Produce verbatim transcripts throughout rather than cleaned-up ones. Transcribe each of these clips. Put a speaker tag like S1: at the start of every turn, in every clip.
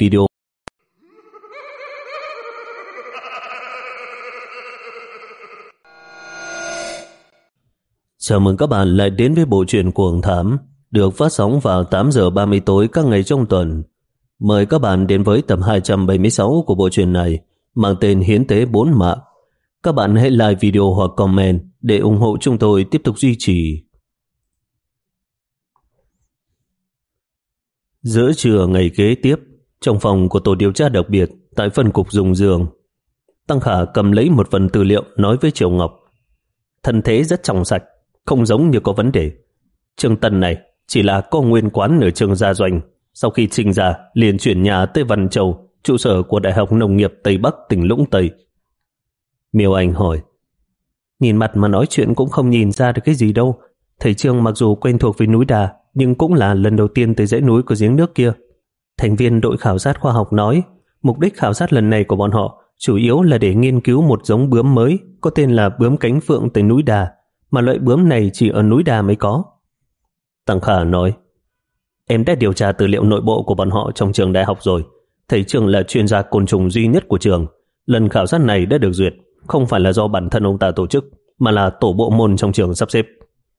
S1: video. Chào mừng các bạn lại đến với bộ truyện Cuồng Thám, được phát sóng vào tám giờ ba mươi tối các ngày trong tuần. Mời các bạn đến với tập hai trăm bảy mươi sáu của bộ truyện này, mang tên Hiến tế bốn mạng. Các bạn hãy like video hoặc comment để ủng hộ chúng tôi tiếp tục duy trì. Giữa trưa ngày kế tiếp, trong phòng của tổ điều tra đặc biệt tại phân cục Dùng Dương, Tăng Khả cầm lấy một phần tư liệu nói với Triệu Ngọc: thân thế rất trong sạch, không giống như có vấn đề. Trương Tân này chỉ là có nguyên quán ở Trương Gia Doanh, sau khi sinh ra liền chuyển nhà tới Văn Châu, trụ sở của Đại học Nông nghiệp Tây Bắc tỉnh Lũng Tây. Miêu Anh hỏi: nhìn mặt mà nói chuyện cũng không nhìn ra được cái gì đâu. Thầy Trương mặc dù quen thuộc với núi đá, nhưng cũng là lần đầu tiên tới dãy núi của giếng nước kia. Thành viên đội khảo sát khoa học nói, mục đích khảo sát lần này của bọn họ chủ yếu là để nghiên cứu một giống bướm mới có tên là bướm cánh phượng tới núi đá, mà loại bướm này chỉ ở núi đá mới có. Tăng Khả nói: em đã điều tra tư liệu nội bộ của bọn họ trong trường đại học rồi. Thầy Trương là chuyên gia côn trùng duy nhất của trường. Lần khảo sát này đã được duyệt, không phải là do bản thân ông ta tổ chức, mà là tổ bộ môn trong trường sắp xếp.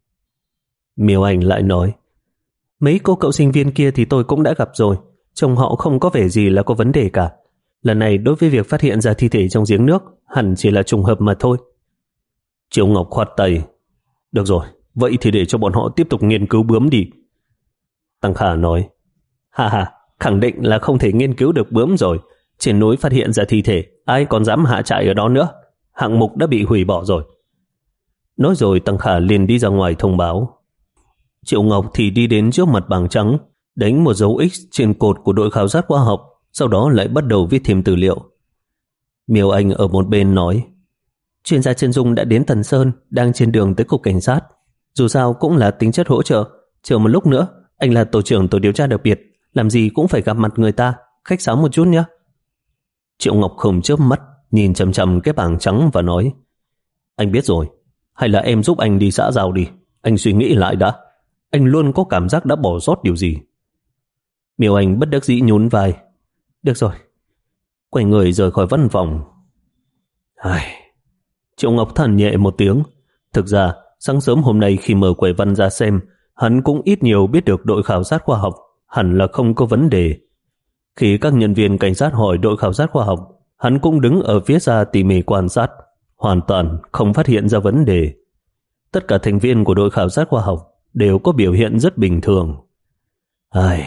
S1: Miêu Anh lại nói: mấy cô cậu sinh viên kia thì tôi cũng đã gặp rồi, trông họ không có vẻ gì là có vấn đề cả. Lần này đối với việc phát hiện ra thi thể trong giếng nước hẳn chỉ là trùng hợp mà thôi. Triệu Ngọc khoát tay: được rồi, vậy thì để cho bọn họ tiếp tục nghiên cứu bướm đi. Tăng Khả nói: ha ha, khẳng định là không thể nghiên cứu được bướm rồi. Trên núi phát hiện ra thi thể, ai còn dám hạ trại ở đó nữa. Hạng mục đã bị hủy bỏ rồi. Nói rồi Tăng Khả liền đi ra ngoài thông báo. Triệu Ngọc thì đi đến trước mặt bảng trắng, đánh một dấu X trên cột của đội khảo sát khoa học, sau đó lại bắt đầu viết thêm tư liệu. Miêu Anh ở một bên nói: chuyên gia Trân Dung đã đến Tần Sơn, đang trên đường tới cục cảnh sát. Dù sao cũng là tính chất hỗ trợ, chờ một lúc nữa, anh là tổ trưởng tổ điều tra đặc biệt, làm gì cũng phải gặp mặt người ta, khách sáo một chút nhé. Triệu Ngọc không chớp mắt, nhìn chằm chằm cái bảng trắng và nói: anh biết rồi, hay là em giúp anh đi xã giao đi, anh suy nghĩ lại đã. Anh luôn có cảm giác đã bỏ sót điều gì. Miêu Anh bất đắc dĩ nhún vai: được rồi. Quay người rời khỏi văn phòng. Ai... Triệu Ngọc thản nhẹ một tiếng. Thực ra sáng sớm hôm nay khi mở quầy văn ra xem, hắn cũng ít nhiều biết được đội khảo sát khoa học hẳn là không có vấn đề. Khi các nhân viên cảnh sát hỏi đội khảo sát khoa học, hắn cũng đứng ở phía xa tỉ mỉ quan sát, hoàn toàn không phát hiện ra vấn đề. Tất cả thành viên của đội khảo sát khoa học đều có biểu hiện rất bình thường. Ai...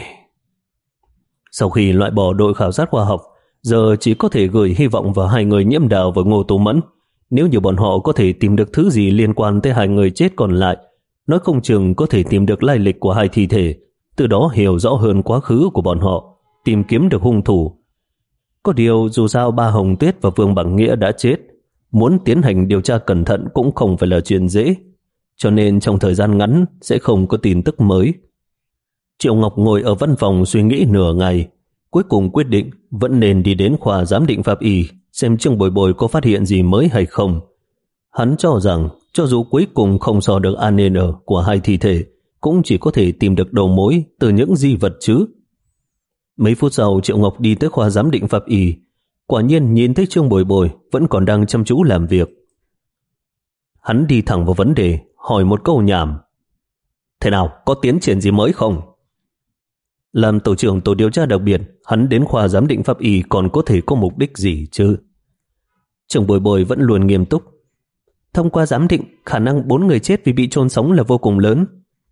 S1: Sau khi loại bỏ đội khảo sát khoa học, giờ chỉ có thể gửi hy vọng vào hai người Nhiễm Đào và Ngô Tú Mẫn. Nếu như bọn họ có thể tìm được thứ gì liên quan tới hai người chết còn lại, nói không chừng có thể tìm được lai lịch của hai thi thể, từ đó hiểu rõ hơn quá khứ của bọn họ, tìm kiếm được hung thủ. Có điều dù sao ba Hồng Tuyết và Vương Bằng Nghĩa đã chết, muốn tiến hành điều tra cẩn thận cũng không phải là chuyện dễ, cho nên trong thời gian ngắn sẽ không có tin tức mới. Triệu Ngọc ngồi ở văn phòng suy nghĩ nửa ngày, cuối cùng quyết định vẫn nên đi đến khoa giám định pháp y xem Trương Bồi Bồi có phát hiện gì mới hay không. Hắn cho rằng cho dù cuối cùng không so được a en en của hai thi thể, cũng chỉ có thể tìm được đầu mối từ những di vật chứ. Mấy phút sau Triệu Ngọc đi tới khoa giám định pháp y, quả nhiên nhìn thấy Trương Bồi Bồi vẫn còn đang chăm chú làm việc. Hắn đi thẳng vào vấn đề, hỏi một câu nhảm: thế nào, có tiến triển gì mới không? Làm tổ trưởng tổ điều tra đặc biệt, hắn đến khoa giám định pháp y còn có thể có mục đích gì chứ? Trương Bồi Bồi vẫn luôn nghiêm túc: thông qua giám định, khả năng bốn người chết vì bị chôn sống là vô cùng lớn.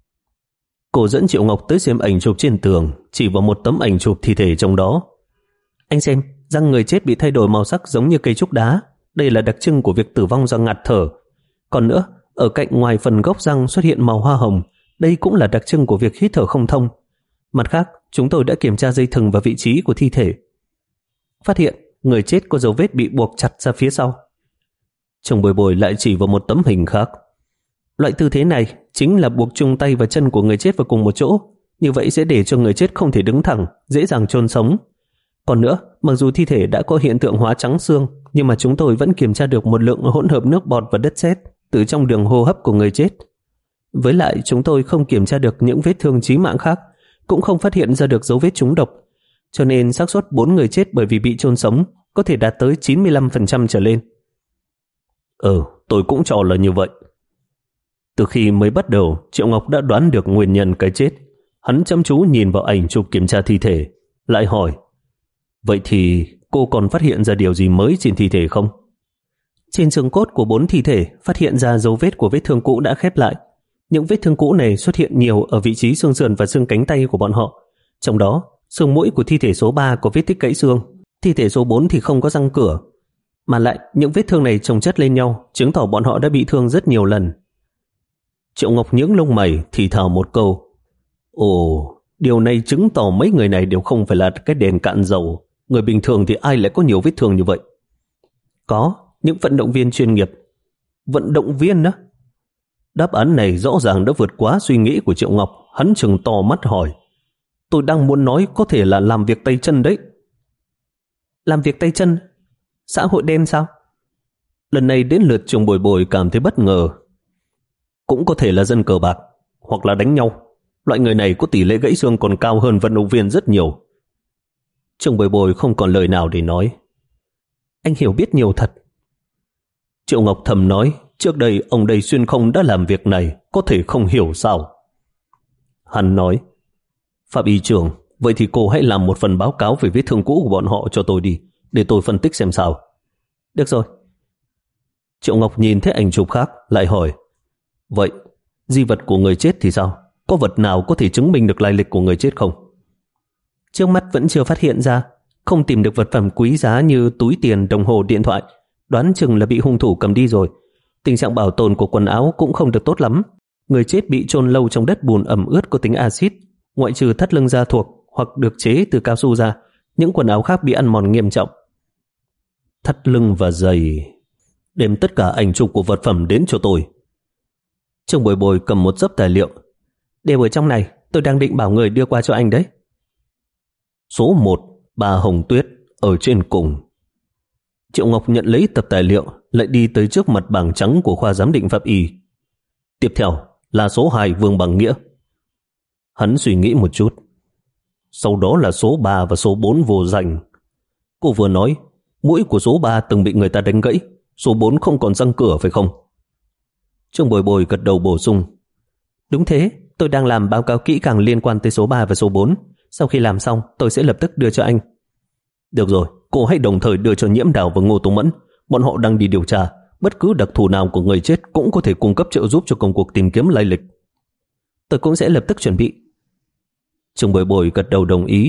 S1: Cô dẫn Triệu Ngọc tới xem ảnh chụp trên tường, chỉ vào một tấm ảnh chụp thi thể trong đó. Anh xem, răng người chết bị thay đổi màu sắc giống như cây trúc đá. Đây là đặc trưng của việc tử vong do ngạt thở. Còn nữa, ở cạnh ngoài phần gốc răng xuất hiện màu hoa hồng. Đây cũng là đặc trưng của việc hít thở không thông. Mặt khác, chúng tôi đã kiểm tra dây thừng và vị trí của thi thể. Phát hiện, người chết có dấu vết bị buộc chặt ra phía sau. Chồng Bồi Bồi lại chỉ vào một tấm hình khác. Loại tư thế này chính là buộc chung tay và chân của người chết vào cùng một chỗ. Như vậy sẽ để cho người chết không thể đứng thẳng, dễ dàng chôn sống. Còn nữa, mặc dù thi thể đã có hiện tượng hóa trắng xương, nhưng mà chúng tôi vẫn kiểm tra được một lượng hỗn hợp nước bọt và đất sét từ trong đường hô hấp của người chết. Với lại chúng tôi không kiểm tra được những vết thương chí mạng khác, cũng không phát hiện ra được dấu vết trúng độc. cho nên xác suất bốn người chết bởi vì bị chôn sống có thể đạt tới chín mươi lăm phần trăm trở lên. Ừ, tôi cũng cho là như vậy. Từ khi mới bắt đầu, Triệu Ngọc đã đoán được nguyên nhân cái chết. Hắn chăm chú nhìn vào ảnh chụp kiểm tra thi thể, lại hỏi, vậy thì cô còn phát hiện ra điều gì mới trên thi thể không? Trên xương cốt của bốn thi thể phát hiện ra dấu vết của vết thương cũ đã khép lại. Những vết thương cũ này xuất hiện nhiều ở vị trí xương sườn và xương cánh tay của bọn họ. Trong đó, xương mũi của thi thể số ba có vết tích gãy xương, thi thể số bốn thì không có răng cửa. Mà lại, những vết thương này chồng chất lên nhau, chứng tỏ bọn họ đã bị thương rất nhiều lần. Triệu Ngọc nhướng lông mày thì thào một câu, ồ, điều này chứng tỏ mấy người này đều không phải là cái đèn cạn dầu. Người bình thường thì ai lại có nhiều vết thương như vậy? Có, những vận động viên chuyên nghiệp. Vận động viên đó? Đáp án này rõ ràng đã vượt quá suy nghĩ của Triệu Ngọc. Hắn trừng to mắt hỏi, tôi đang muốn nói có thể là làm việc tay chân đấy. Làm việc tay chân? Xã hội đen sao? Lần này đến lượt Trương Bồi Bồi cảm thấy bất ngờ. Cũng có thể là dân cờ bạc, hoặc là đánh nhau. Loại người này có tỷ lệ gãy xương còn cao hơn vận động viên rất nhiều. Trương Bồi Bồi không còn lời nào để nói. Anh hiểu biết nhiều thật. Triệu Ngọc thầm nói, trước đây ông đây xuyên không đã làm việc này, có thể không hiểu sao. Hắn nói, Phạm y trưởng, vậy thì cô hãy làm một phần báo cáo về vết thương cũ của bọn họ cho tôi đi, để tôi phân tích xem sao. Được rồi. Triệu Ngọc nhìn thấy ảnh chụp khác, lại hỏi, vậy, di vật của người chết thì sao? Có vật nào có thể chứng minh được lai lịch của người chết không? Trước mắt vẫn chưa phát hiện ra, không tìm được vật phẩm quý giá như túi tiền, đồng hồ, điện thoại. Đoán chừng là bị hung thủ cầm đi rồi. Tình trạng bảo tồn của quần áo cũng không được tốt lắm. Người chết bị chôn lâu trong đất bùn ẩm ướt có tính axit. Ngoại trừ thắt lưng da thuộc hoặc được chế từ cao su ra, những quần áo khác bị ăn mòn nghiêm trọng. Thắt lưng và giày. Đem tất cả ảnh chụp của vật phẩm đến cho tôi. Trương Bồi Bồi cầm một xấp tài liệu. Đều ở trong này, tôi đang định bảo người đưa qua cho anh đấy. Số một, bà Hồng Tuyết, ở trên cùng. Triệu Ngọc nhận lấy tập tài liệu, lại đi tới trước mặt bảng trắng của khoa giám định pháp y. Tiếp theo là số hai, Vương Bằng Nghĩa. Hắn suy nghĩ một chút. Sau đó là số ba và số bốn vô danh. Cô vừa nói, mũi của số ba từng bị người ta đánh gãy, số bốn không còn răng cửa phải không? Trương Bồi Bồi gật đầu bổ sung. Đúng thế, tôi đang làm báo cáo kỹ càng liên quan tới số ba và số bốn. Sau khi làm xong, tôi sẽ lập tức đưa cho anh. Được rồi, cô hãy đồng thời đưa cho Nhiễm Đào và Ngô Tùng Mẫn. Bọn họ đang đi điều tra. Bất cứ đặc thù nào của người chết cũng có thể cung cấp trợ giúp cho công cuộc tìm kiếm lai lịch. Tôi cũng sẽ lập tức chuẩn bị. Trương Bồi Bồi gật đầu đồng ý.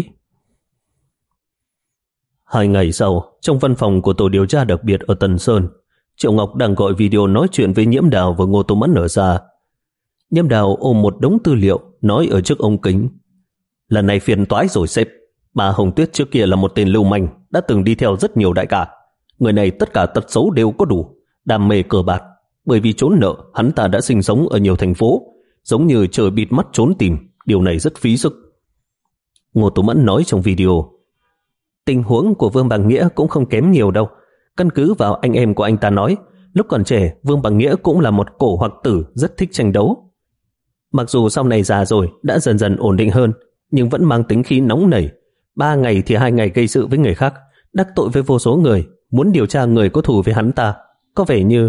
S1: Hai ngày sau, trong văn phòng của tổ điều tra đặc biệt ở Tần Sơn, Triệu Ngọc đang gọi video nói chuyện với Nhiễm Đào và Ngô Tùng Mẫn ở xa. Nhiễm Đào ôm một đống tư liệu, nói ở trước ống kính. Lần này phiền toái rồi sếp. Bà Hồng Tuyết trước kia là một tên lưu manh, đã từng đi theo rất nhiều đại ca. Người này tất cả tật xấu đều có đủ, đam mê cờ bạc. Bởi vì trốn nợ, hắn ta đã sinh sống ở nhiều thành phố, giống như trời bịt mắt trốn tìm. Điều này rất phí sức. Ngô Tùng Mẫn nói trong video. Tình huống của Vương Bằng Nghĩa cũng không kém nhiều đâu. Căn cứ vào anh em của anh ta nói, lúc còn trẻ, Vương Bằng Nghĩa cũng là một cổ hoặc tử rất thích tranh đấu. Mặc dù sau này già rồi, đã dần dần ổn định hơn, nhưng vẫn mang tính khí nóng nảy. Ba ngày thì hai ngày gây sự với người khác, đắc tội với vô số người, muốn điều tra người có thù với hắn ta. Có vẻ như...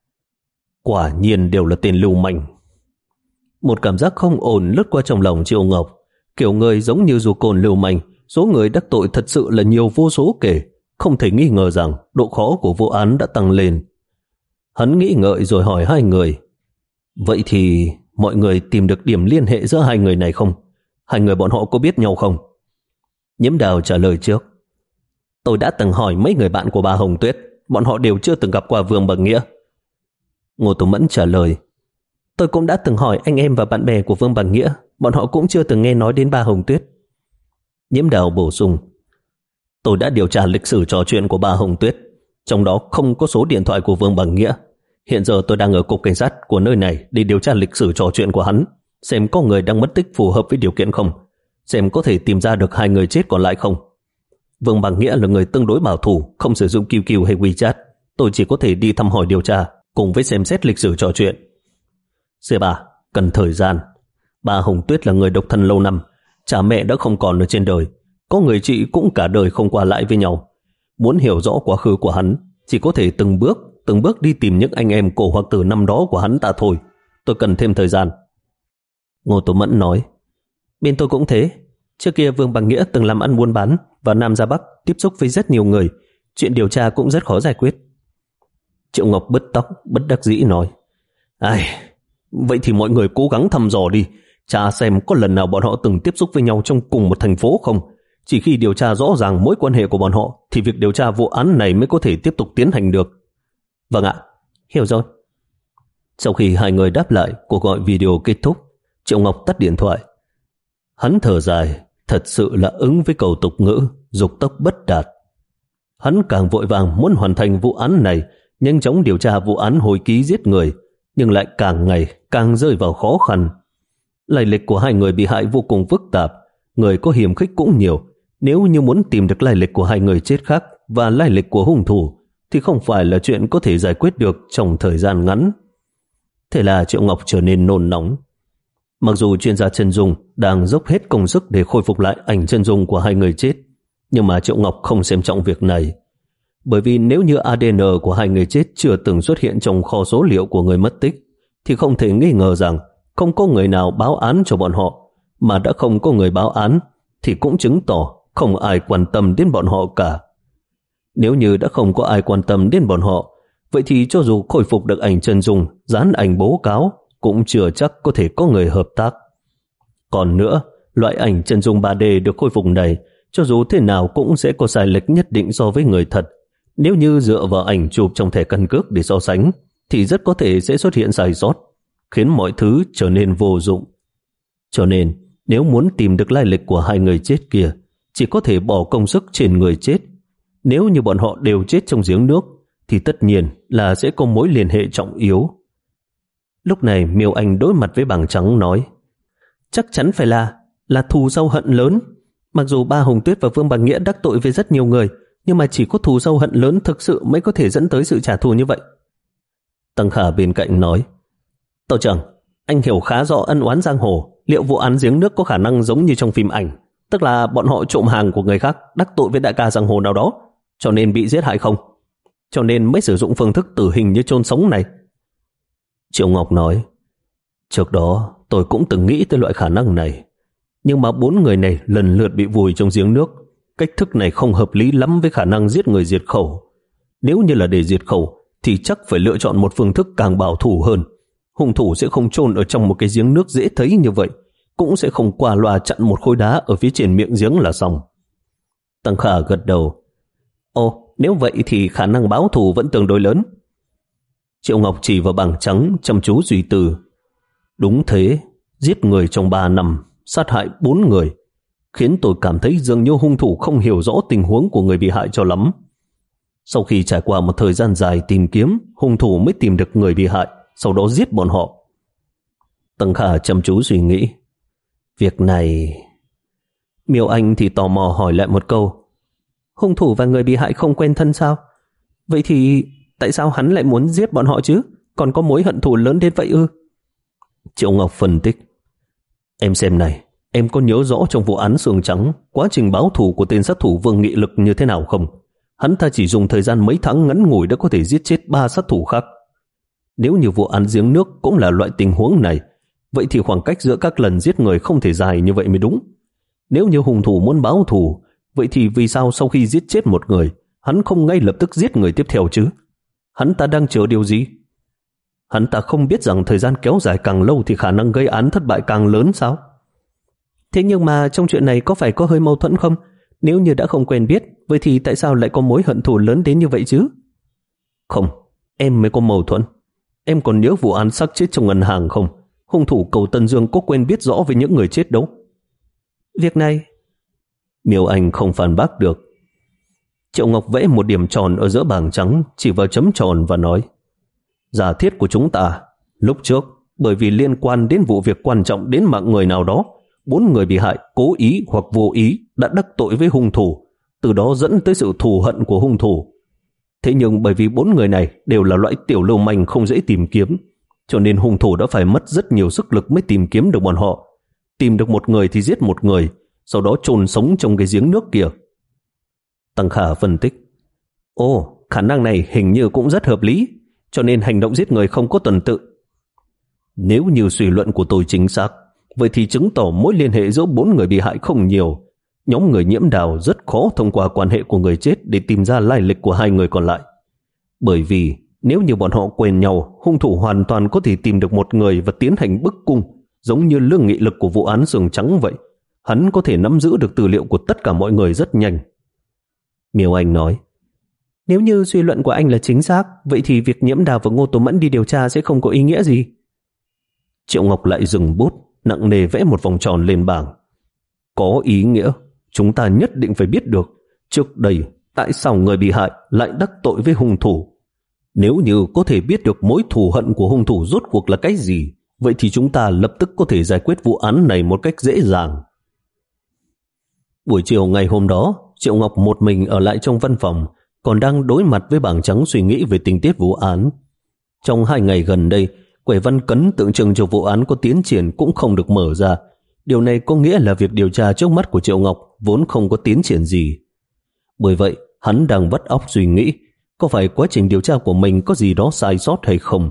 S1: Quả nhiên đều là tên lưu manh. Một cảm giác không ổn lướt qua trong lòng Triệu Ngọc. Kiểu người giống như dù cồn lưu manh, số người đắc tội thật sự là nhiều vô số kể. Không thể nghi ngờ rằng độ khó của vụ án đã tăng lên. Hắn nghĩ ngợi rồi hỏi hai người. Vậy thì mọi người tìm được điểm liên hệ giữa hai người này không? Hai người bọn họ có biết nhau không? Nhiễm Đào trả lời trước. Tôi đã từng hỏi mấy người bạn của bà Hồng Tuyết, bọn họ đều chưa từng gặp qua Vương Bằng Nghĩa. Ngô Tùng Mẫn trả lời. Tôi cũng đã từng hỏi anh em và bạn bè của Vương Bằng Nghĩa, bọn họ cũng chưa từng nghe nói đến bà Hồng Tuyết. Nhiễm Đào bổ sung. Tôi đã điều tra lịch sử trò chuyện của bà Hồng Tuyết, trong đó không có số điện thoại của Vương Bằng Nghĩa. Hiện giờ tôi đang ở cục cảnh sát của nơi này để điều tra lịch sử trò chuyện của hắn, xem có người đang mất tích phù hợp với điều kiện không, xem có thể tìm ra được hai người chết còn lại không. Vương Bằng Nghĩa là người tương đối bảo thủ, không sử dụng Q Q hay WeChat. Tôi chỉ có thể đi thăm hỏi điều tra cùng với xem xét lịch sử trò chuyện. Sếp à, cần thời gian. Bà Hồng Tuyết là người độc thân lâu năm, cha mẹ đã không còn ở trên đời. Có người chị cũng cả đời không qua lại với nhau. Muốn hiểu rõ quá khứ của hắn, chỉ có thể từng bước, từng bước đi tìm những anh em cổ hoặc tử năm đó của hắn ta thôi. Tôi cần thêm thời gian. Ngô Tố Mẫn nói, bên tôi cũng thế. Trước kia Vương Bằng Nghĩa từng làm ăn buôn bán, vào Nam ra Bắc, tiếp xúc với rất nhiều người. Chuyện điều tra cũng rất khó giải quyết. Triệu Ngọc bứt tóc, bất đắc dĩ nói, ai, vậy thì mọi người cố gắng thăm dò đi, tra xem có lần nào bọn họ từng tiếp xúc với nhau trong cùng một thành phố không. Chỉ khi điều tra rõ ràng mối quan hệ của bọn họ thì việc điều tra vụ án này mới có thể tiếp tục tiến hành được. Vâng ạ, hiểu rồi. Sau khi hai người đáp lại, cuộc gọi video kết thúc. Triệu Ngọc tắt điện thoại. Hắn thở dài, thật sự là ứng với câu tục ngữ dục tốc bất đạt. Hắn càng vội vàng muốn hoàn thành vụ án này, nhanh chóng điều tra vụ án hồi ký giết người, nhưng lại càng ngày càng rơi vào khó khăn. Lai lịch của hai người bị hại vô cùng phức tạp, người có hiểm khích cũng nhiều. Nếu như muốn tìm được lai lịch của hai người chết khác và lai lịch của hung thủ thì không phải là chuyện có thể giải quyết được trong thời gian ngắn. Thế là Triệu Ngọc trở nên nôn nóng. Mặc dù chuyên gia chân dung đang dốc hết công sức để khôi phục lại ảnh chân dung của hai người chết, nhưng mà Triệu Ngọc không xem trọng việc này. Bởi vì nếu như a đê en của hai người chết chưa từng xuất hiện trong kho số liệu của người mất tích, thì không thể nghi ngờ rằng không có người nào báo án cho bọn họ, mà đã không có người báo án thì cũng chứng tỏ không ai quan tâm đến bọn họ cả. Nếu như đã không có ai quan tâm đến bọn họ, vậy thì cho dù khôi phục được ảnh chân dung, dán ảnh bố cáo, cũng chưa chắc có thể có người hợp tác. Còn nữa, loại ảnh chân dung ba D được khôi phục này, cho dù thế nào cũng sẽ có sai lệch nhất định so với người thật. Nếu như dựa vào ảnh chụp trong thẻ căn cước để so sánh, thì rất có thể sẽ xuất hiện sai sót, khiến mọi thứ trở nên vô dụng. Cho nên, nếu muốn tìm được lai lịch của hai người chết kia, chỉ có thể bỏ công sức trên người chết. Nếu như bọn họ đều chết trong giếng nước, thì tất nhiên là sẽ có mối liên hệ trọng yếu. Lúc này Miêu Anh đối mặt với bảng trắng nói, chắc chắn phải là là thù sâu hận lớn. Mặc dù ba Hồng Tuyết và Vương Bằng Nghĩa đắc tội với rất nhiều người, nhưng mà chỉ có thù sâu hận lớn thực sự mới có thể dẫn tới sự trả thù như vậy. Tăng Khả bên cạnh nói, Tàu trưởng, anh hiểu khá rõ ân oán giang hồ. Liệu vụ án giếng nước có khả năng giống như trong phim ảnh, tức là bọn họ trộm hàng của người khác, đắc tội với đại ca giang hồ nào đó, cho nên bị giết hại không? Cho nên mới sử dụng phương thức tử hình như chôn sống này. Triệu Ngọc nói, trước đó tôi cũng từng nghĩ tới loại khả năng này, nhưng mà bốn người này lần lượt bị vùi trong giếng nước. Cách thức này không hợp lý lắm với khả năng giết người diệt khẩu. Nếu như là để diệt khẩu thì chắc phải lựa chọn một phương thức càng bảo thủ hơn. Hung thủ sẽ không chôn ở trong một cái giếng nước dễ thấy như vậy, cũng sẽ không qua loa chặn một khối đá ở phía trên miệng giếng là xong. Tăng Khả gật đầu. Ồ, nếu vậy thì khả năng báo thù vẫn tương đối lớn. Triệu Ngọc chỉ vào bảng trắng chăm chú suy tư. Đúng thế, giết người trong ba năm, sát hại bốn người, khiến tôi cảm thấy dường như hung thủ không hiểu rõ tình huống của người bị hại cho lắm. Sau khi trải qua một thời gian dài tìm kiếm, hung thủ mới tìm được người bị hại, sau đó giết bọn họ. Tăng Khả chăm chú suy nghĩ. Việc này... Miêu Anh thì tò mò hỏi lại một câu. Hung thủ và người bị hại không quen thân sao? Vậy thì tại sao hắn lại muốn giết bọn họ chứ? Còn có mối hận thù lớn đến vậy ư? Triệu Ngọc phân tích. Em xem này, em có nhớ rõ trong vụ án Sương Trắng, quá trình báo thù của tên sát thủ Vương Nghị Lực như thế nào không? Hắn ta chỉ dùng thời gian mấy tháng ngắn ngủi đã có thể giết chết ba sát thủ khác. Nếu như vụ án giếng nước cũng là loại tình huống này, vậy thì khoảng cách giữa các lần giết người không thể dài như vậy mới đúng. Nếu như hung thủ muốn báo thù, vậy thì vì sao sau khi giết chết một người, hắn không ngay lập tức giết người tiếp theo chứ? Hắn ta đang chờ điều gì? Hắn ta không biết rằng thời gian kéo dài càng lâu thì khả năng gây án thất bại càng lớn sao? Thế nhưng mà trong chuyện này có phải có hơi mâu thuẫn không? Nếu như đã không quen biết, vậy thì tại sao lại có mối hận thù lớn đến như vậy chứ? Không, em mới có mâu thuẫn. Em còn nhớ vụ án xác chết trong ngân hàng không? Hung thủ Cầu Tân Dương có quen biết rõ với những người chết đâu. Việc này... Miêu Anh không phản bác được. Triệu Ngọc vẽ một điểm tròn ở giữa bảng trắng, chỉ vào chấm tròn và nói, giả thiết của chúng ta, lúc trước, bởi vì liên quan đến vụ việc quan trọng đến mạng người nào đó, bốn người bị hại cố ý hoặc vô ý đã đắc tội với hung thủ, từ đó dẫn tới sự thù hận của hung thủ. Thế nhưng bởi vì bốn người này đều là loại tiểu lưu manh không dễ tìm kiếm, cho nên hung thủ đã phải mất rất nhiều sức lực mới tìm kiếm được bọn họ. Tìm được một người thì giết một người, sau đó chôn sống trong cái giếng nước kia. Tăng Khả phân tích. Ồ, khả năng này hình như cũng rất hợp lý, cho nên hành động giết người không có tuần tự. Nếu như suy luận của tôi chính xác, vậy thì chứng tỏ mối liên hệ giữa bốn người bị hại không nhiều. Nhóm người nhiễm đào rất khó thông qua quan hệ của người chết để tìm ra lai lịch của hai người còn lại. Bởi vì nếu như bọn họ quen nhau, hung thủ hoàn toàn có thể tìm được một người và tiến hành bức cung, giống như lương nghị lực của vụ án Sườn Trắng vậy. Hắn có thể nắm giữ được tư liệu của tất cả mọi người rất nhanh. Miêu Anh nói, nếu như suy luận của anh là chính xác, vậy thì việc Nhiễm Đào và Ngô Tố Mẫn đi điều tra sẽ không có ý nghĩa gì. Triệu Ngọc lại dừng bút, nặng nề vẽ một vòng tròn lên bảng. Có ý nghĩa, chúng ta nhất định phải biết được trước đây tại sao người bị hại lại đắc tội với hung thủ. Nếu như có thể biết được mối thù hận của hung thủ rốt cuộc là cái gì, vậy thì chúng ta lập tức có thể giải quyết vụ án này một cách dễ dàng. Buổi chiều ngày hôm đó, Triệu Ngọc một mình ở lại trong văn phòng, còn đang đối mặt với bảng trắng suy nghĩ về tình tiết vụ án. Trong hai ngày gần đây, quẻ văn cấn tượng trưng cho vụ án có tiến triển cũng không được mở ra. Điều này có nghĩa là việc điều tra trước mắt của Triệu Ngọc vốn không có tiến triển gì. Bởi vậy, hắn đang vắt óc suy nghĩ, có phải quá trình điều tra của mình có gì đó sai sót hay không?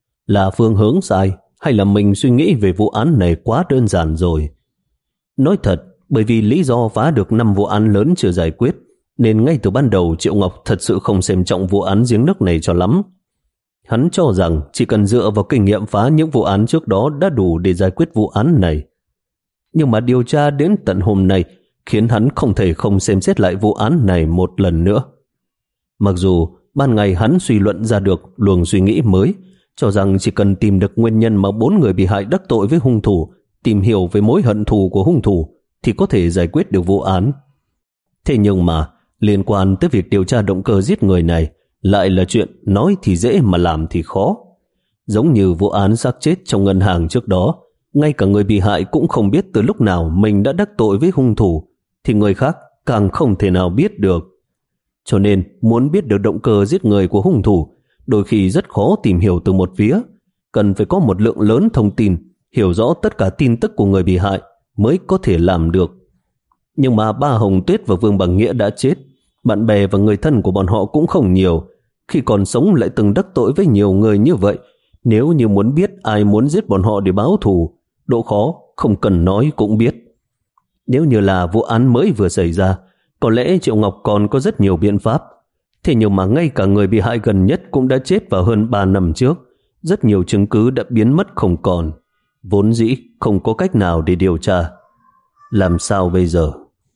S1: Là phương hướng sai, hay là mình suy nghĩ về vụ án này quá đơn giản rồi? Nói thật, bởi vì lý do phá được năm vụ án lớn chưa giải quyết, nên ngay từ ban đầu Triệu Ngọc thật sự không xem trọng vụ án giếng nước này cho lắm. Hắn cho rằng chỉ cần dựa vào kinh nghiệm phá những vụ án trước đó đã đủ để giải quyết vụ án này. Nhưng mà điều tra đến tận hôm nay khiến hắn không thể không xem xét lại vụ án này một lần nữa. Mặc dù ban ngày hắn suy luận ra được luồng suy nghĩ mới, cho rằng chỉ cần tìm được nguyên nhân mà bốn người bị hại đắc tội với hung thủ, tìm hiểu về mối hận thù của hung thủ, thì có thể giải quyết được vụ án. Thế nhưng mà liên quan tới việc điều tra động cơ giết người này lại là chuyện nói thì dễ mà làm thì khó. Giống như vụ án xác chết trong ngân hàng trước đó, ngay cả người bị hại cũng không biết từ lúc nào mình đã đắc tội với hung thủ, thì người khác càng không thể nào biết được. Cho nên muốn biết được động cơ giết người của hung thủ đôi khi rất khó tìm hiểu từ một phía, cần phải có một lượng lớn thông tin, hiểu rõ tất cả tin tức của người bị hại mới có thể làm được. Nhưng mà ba Hồng Tuyết và Vương Bằng Nghĩa đã chết, bạn bè và người thân của bọn họ cũng không nhiều, khi còn sống lại từng đắc tội với nhiều người như vậy. Nếu như muốn biết ai muốn giết bọn họ để báo thù, độ khó không cần nói cũng biết. Nếu như là vụ án mới vừa xảy ra, có lẽ Triệu Ngọc còn có rất nhiều biện pháp. Thế nhưng mà ngay cả người bị hại gần nhất cũng đã chết vào hơn ba năm trước, rất nhiều chứng cứ đã biến mất không còn, vốn dĩ không có cách nào để điều tra. Làm sao bây giờ?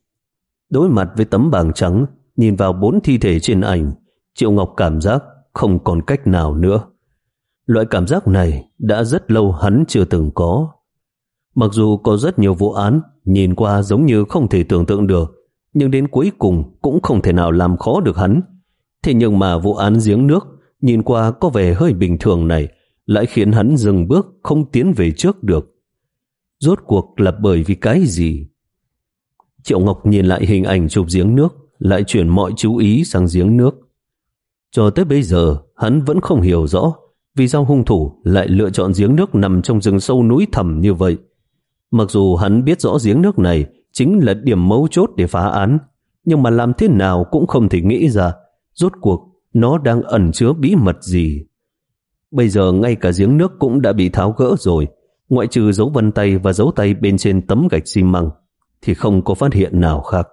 S1: Đối mặt với tấm bảng trắng, nhìn vào bốn thi thể trên ảnh, Triệu Ngọc cảm giác không còn cách nào nữa. Loại cảm giác này đã rất lâu hắn chưa từng có. Mặc dù có rất nhiều vụ án nhìn qua giống như không thể tưởng tượng được, nhưng đến cuối cùng cũng không thể nào làm khó được hắn. Thế nhưng mà vụ án giếng nước nhìn qua có vẻ hơi bình thường này lại khiến hắn dừng bước không tiến về trước được. Rốt cuộc là bởi vì cái gì? Triệu Ngọc nhìn lại hình ảnh chụp giếng nước, lại chuyển mọi chú ý sang giếng nước. Cho tới bây giờ, hắn vẫn không hiểu rõ vì sao hung thủ lại lựa chọn giếng nước nằm trong rừng sâu núi thẳm như vậy. Mặc dù hắn biết rõ giếng nước này chính là điểm mấu chốt để phá án, nhưng mà làm thế nào cũng không thể nghĩ ra rốt cuộc nó đang ẩn chứa bí mật gì. Bây giờ ngay cả giếng nước cũng đã bị tháo gỡ rồi, ngoại trừ dấu vân tay và dấu tay bên trên tấm gạch xi măng thì không có phát hiện nào khác.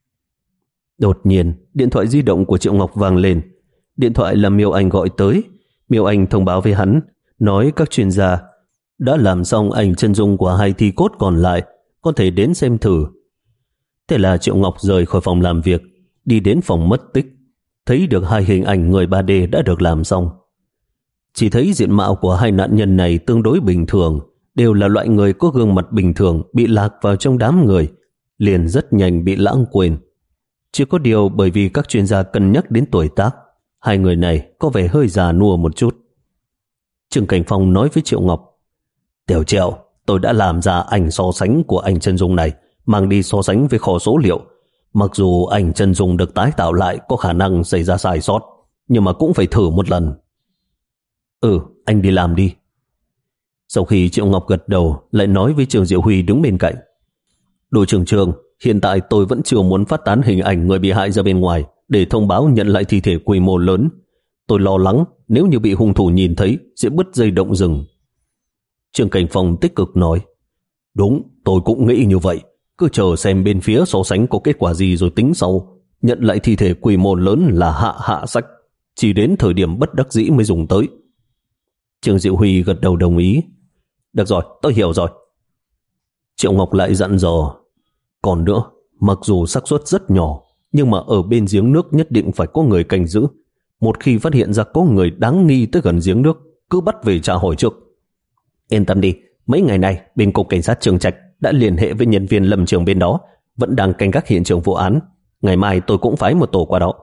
S1: Đột nhiên, điện thoại di động của Triệu Ngọc vang lên. Điện thoại là Miêu Anh gọi tới. Miêu Anh thông báo với hắn, nói các chuyên gia đã làm xong ảnh chân dung của hai thi cốt còn lại, có thể đến xem thử. Thế là Triệu Ngọc rời khỏi phòng làm việc, đi đến phòng mất tích, thấy được hai hình ảnh người ba D đã được làm xong. Chỉ thấy diện mạo của hai nạn nhân này tương đối bình thường, đều là loại người có gương mặt bình thường bị lạc vào trong đám người, liền rất nhanh bị lãng quên. Chỉ có điều bởi vì các chuyên gia cân nhắc đến tuổi tác, hai người này có vẻ hơi già nua một chút. Trương Cảnh Phong nói với Triệu Ngọc, Tiểu Triệu, tôi đã làm ra ảnh so sánh của ảnh chân dung này, mang đi so sánh với kho số liệu. Mặc dù ảnh chân dung được tái tạo lại có khả năng xảy ra sai sót, nhưng mà cũng phải thử một lần. Ừ, anh đi làm đi. Sau khi Triệu Ngọc gật đầu, lại nói với Trường Diệu Huy đứng bên cạnh, Đội trưởng Trường, Hiện tại tôi vẫn chưa muốn phát tán hình ảnh người bị hại ra bên ngoài để thông báo nhận lại thi thể quy mô lớn. Tôi lo lắng nếu như bị hung thủ nhìn thấy sẽ bứt dây động rừng. Trương Cảnh Phong tích cực nói, đúng, tôi cũng nghĩ như vậy. Cứ chờ xem bên phía so sánh có kết quả gì rồi tính sau. Nhận lại thi thể quy mô lớn là hạ hạ sách, chỉ đến thời điểm bất đắc dĩ mới dùng tới. Trương Diệu Huy gật đầu đồng ý. Được rồi, tôi hiểu rồi. Triệu Ngọc lại dặn dò, còn nữa, mặc dù xác suất rất nhỏ, nhưng mà ở bên giếng nước nhất định phải có người canh giữ. Một khi phát hiện ra có người đáng nghi tới gần giếng nước, cứ bắt về tra hỏi trước. Yên tâm đi, mấy ngày nay bên cục cảnh sát Trường Trạch đã liên hệ với nhân viên lâm trường bên đó, vẫn đang canh gác hiện trường vụ án. Ngày mai tôi cũng phái một tổ qua đó.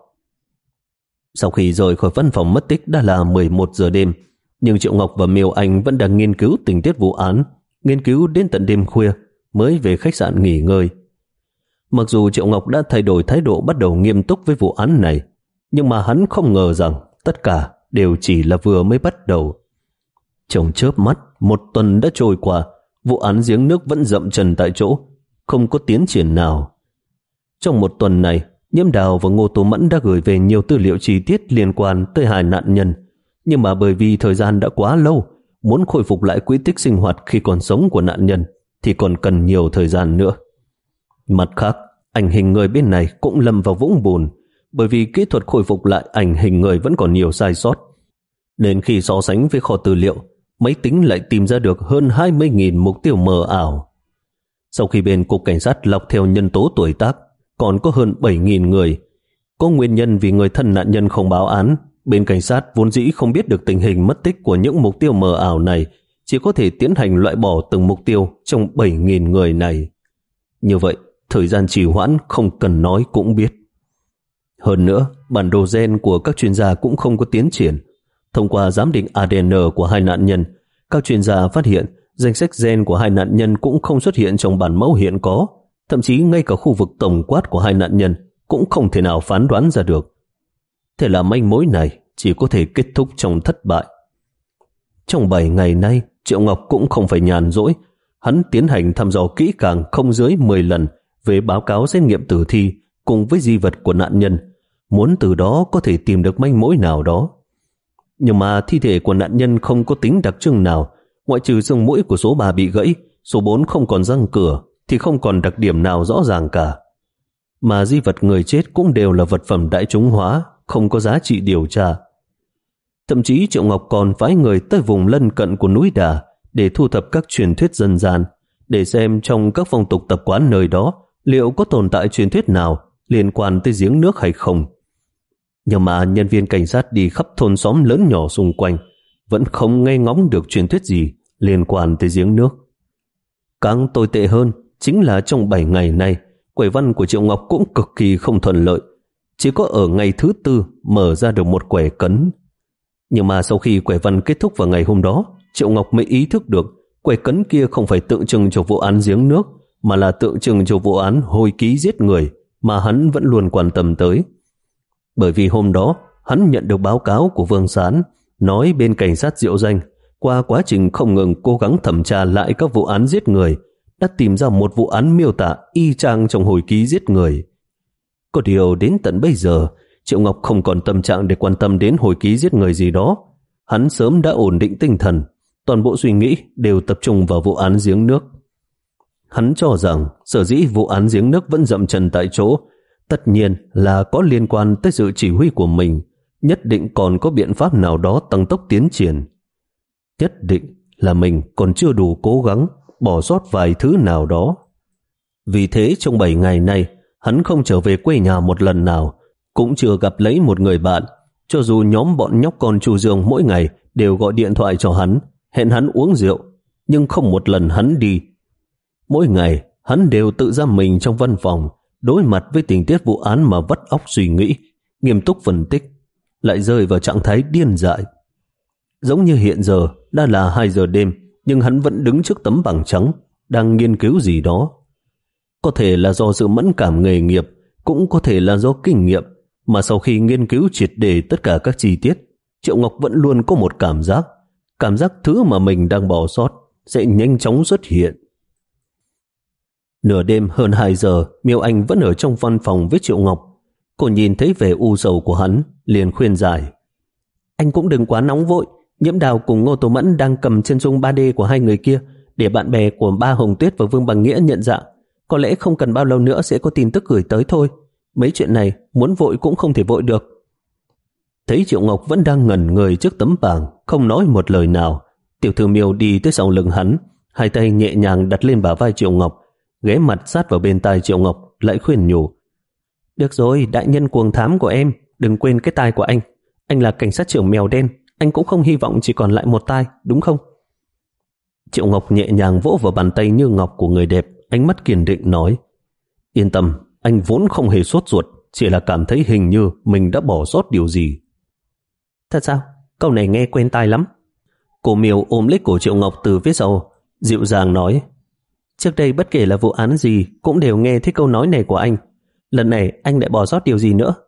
S1: Sau khi rời khỏi văn phòng mất tích đã là mười một giờ đêm, nhưng Triệu Ngọc và Miêu Anh vẫn đang nghiên cứu tình tiết vụ án, nghiên cứu đến tận đêm khuya mới về khách sạn nghỉ ngơi. Mặc dù Triệu Ngọc đã thay đổi thái độ bắt đầu nghiêm túc với vụ án này, nhưng mà hắn không ngờ rằng tất cả đều chỉ là vừa mới bắt đầu. Trong chớp mắt, một tuần đã trôi qua, vụ án giếng nước vẫn dậm chân tại chỗ, không có tiến triển nào. Trong một tuần này, Nhiễm Đào và Ngô Tố Mẫn đã gửi về nhiều tư liệu chi tiết liên quan tới hai nạn nhân, nhưng mà bởi vì thời gian đã quá lâu, muốn khôi phục lại quỹ tích sinh hoạt khi còn sống của nạn nhân thì còn cần nhiều thời gian nữa. Mặt khác, ảnh hình người bên này cũng lâm vào vũng bùn, bởi vì kỹ thuật khôi phục lại ảnh hình người vẫn còn nhiều sai sót. Nên khi so sánh với kho tư liệu, máy tính lại tìm ra được hơn hai mươi nghìn mục tiêu mờ ảo. Sau khi bên cục cảnh sát lọc theo nhân tố tuổi tác, còn có hơn bảy nghìn người. Có nguyên nhân vì người thân nạn nhân không báo án, bên cảnh sát vốn dĩ không biết được tình hình mất tích của những mục tiêu mờ ảo này, chỉ có thể tiến hành loại bỏ từng mục tiêu trong bảy nghìn người này. Như vậy, thời gian trì hoãn không cần nói cũng biết. Hơn nữa, bản đồ gen của các chuyên gia cũng không có tiến triển. Thông qua giám định a đê en của hai nạn nhân, các chuyên gia phát hiện danh sách gen của hai nạn nhân cũng không xuất hiện trong bản mẫu hiện có, thậm chí ngay cả khu vực tổng quát của hai nạn nhân cũng không thể nào phán đoán ra được. Thế là manh mối này chỉ có thể kết thúc trong thất bại. Trong bảy ngày nay, Triệu Ngọc cũng không phải nhàn rỗi. Hắn tiến hành thăm dò kỹ càng không dưới mười lần về báo cáo xét nghiệm tử thi cùng với di vật của nạn nhân, muốn từ đó có thể tìm được manh mối nào đó. Nhưng mà thi thể của nạn nhân không có tính đặc trưng nào, ngoại trừ xương mũi của số ba bị gãy, số bốn không còn răng cửa, thì không còn đặc điểm nào rõ ràng cả. Mà di vật người chết cũng đều là vật phẩm đại chúng hóa, không có giá trị điều tra. Thậm chí Triệu Ngọc còn phái người tới vùng lân cận của núi Đà để thu thập các truyền thuyết dân gian, để xem trong các phong tục tập quán nơi đó liệu có tồn tại truyền thuyết nào liên quan tới giếng nước hay không. Nhưng mà nhân viên cảnh sát đi khắp thôn xóm lớn nhỏ xung quanh vẫn không nghe ngóng được truyền thuyết gì liên quan tới giếng nước. Càng tồi tệ hơn chính là trong bảy ngày này, quẻ văn của Triệu Ngọc cũng cực kỳ không thuận lợi. Chỉ có ở ngày thứ tư mở ra được một quẻ cấn. Nhưng mà sau khi quẻ văn kết thúc vào ngày hôm đó, Triệu Ngọc mới ý thức được quẻ cấn kia không phải tượng trưng cho vụ án giếng nước, mà là tượng trưng cho vụ án hồi ký giết người mà hắn vẫn luôn quan tâm tới. Bởi vì hôm đó, hắn nhận được báo cáo của Vương Sán, nói bên cảnh sát Diệu Danh, qua quá trình không ngừng cố gắng thẩm tra lại các vụ án giết người, đã tìm ra một vụ án miêu tả y chang trong hồi ký giết người. Có điều đến tận bây giờ, Triệu Ngọc không còn tâm trạng để quan tâm đến hồi ký giết người gì đó. Hắn sớm đã ổn định tinh thần, toàn bộ suy nghĩ đều tập trung vào vụ án giếng nước. Hắn cho rằng sở dĩ vụ án giếng nước vẫn dậm chân tại chỗ, tất nhiên là có liên quan tới sự chỉ huy của mình, nhất định còn có biện pháp nào đó tăng tốc tiến triển. Nhất định là mình còn chưa đủ cố gắng, bỏ sót vài thứ nào đó. Vì thế trong bảy ngày này, hắn không trở về quê nhà một lần nào, cũng chưa gặp lấy một người bạn, cho dù nhóm bọn nhóc con Chu Dương mỗi ngày đều gọi điện thoại cho hắn, hẹn hắn uống rượu, nhưng không một lần hắn đi. Mỗi ngày, hắn đều tự giam mình trong văn phòng, đối mặt với tình tiết vụ án mà vắt óc suy nghĩ, nghiêm túc phân tích, lại rơi vào trạng thái điên dại. Giống như hiện giờ, đã là hai giờ đêm, nhưng hắn vẫn đứng trước tấm bảng trắng, đang nghiên cứu gì đó. Có thể là do sự mẫn cảm nghề nghiệp, cũng có thể là do kinh nghiệm, mà sau khi nghiên cứu triệt để tất cả các chi tiết, Triệu Ngọc vẫn luôn có một cảm giác, cảm giác thứ mà mình đang bỏ sót sẽ nhanh chóng xuất hiện. Nửa đêm hơn hai giờ, Miêu Anh vẫn ở trong văn phòng với Triệu Ngọc. Cô nhìn thấy vẻ u sầu của hắn, liền khuyên giải. Anh cũng đừng quá nóng vội. Nhiễm Đào cùng Ngô Tố Mẫn đang cầm chân dung ba D của hai người kia để bạn bè của Ba Hồng Tuyết và Vương Bằng Nghĩa nhận dạng. Có lẽ không cần bao lâu nữa sẽ có tin tức gửi tới thôi. Mấy chuyện này muốn vội cũng không thể vội được. Thấy Triệu Ngọc vẫn đang ngẩn người trước tấm bảng, không nói một lời nào, Tiểu Thư Miêu đi tới sau lưng hắn, hai tay nhẹ nhàng đặt lên bả vai Triệu Ngọc, ghé mặt sát vào bên tai Triệu Ngọc, lại khuyên nhủ. Được rồi, đại nhân cuồng thám của em, đừng quên cái tai của anh. Anh là cảnh sát trưởng mèo đen, anh cũng không hy vọng chỉ còn lại một tai, đúng không? Triệu Ngọc nhẹ nhàng vỗ vào bàn tay như ngọc của người đẹp, ánh mắt kiên định nói. Yên tâm, anh vốn không hề sốt ruột, chỉ là cảm thấy hình như mình đã bỏ sót điều gì. Thật sao? Câu này nghe quen tai lắm. Cô Miêu ôm lấy cổ Triệu Ngọc từ phía sau, dịu dàng nói. Trước đây bất kể là vụ án gì cũng đều nghe thấy câu nói này của anh. Lần này anh lại bỏ sót điều gì nữa?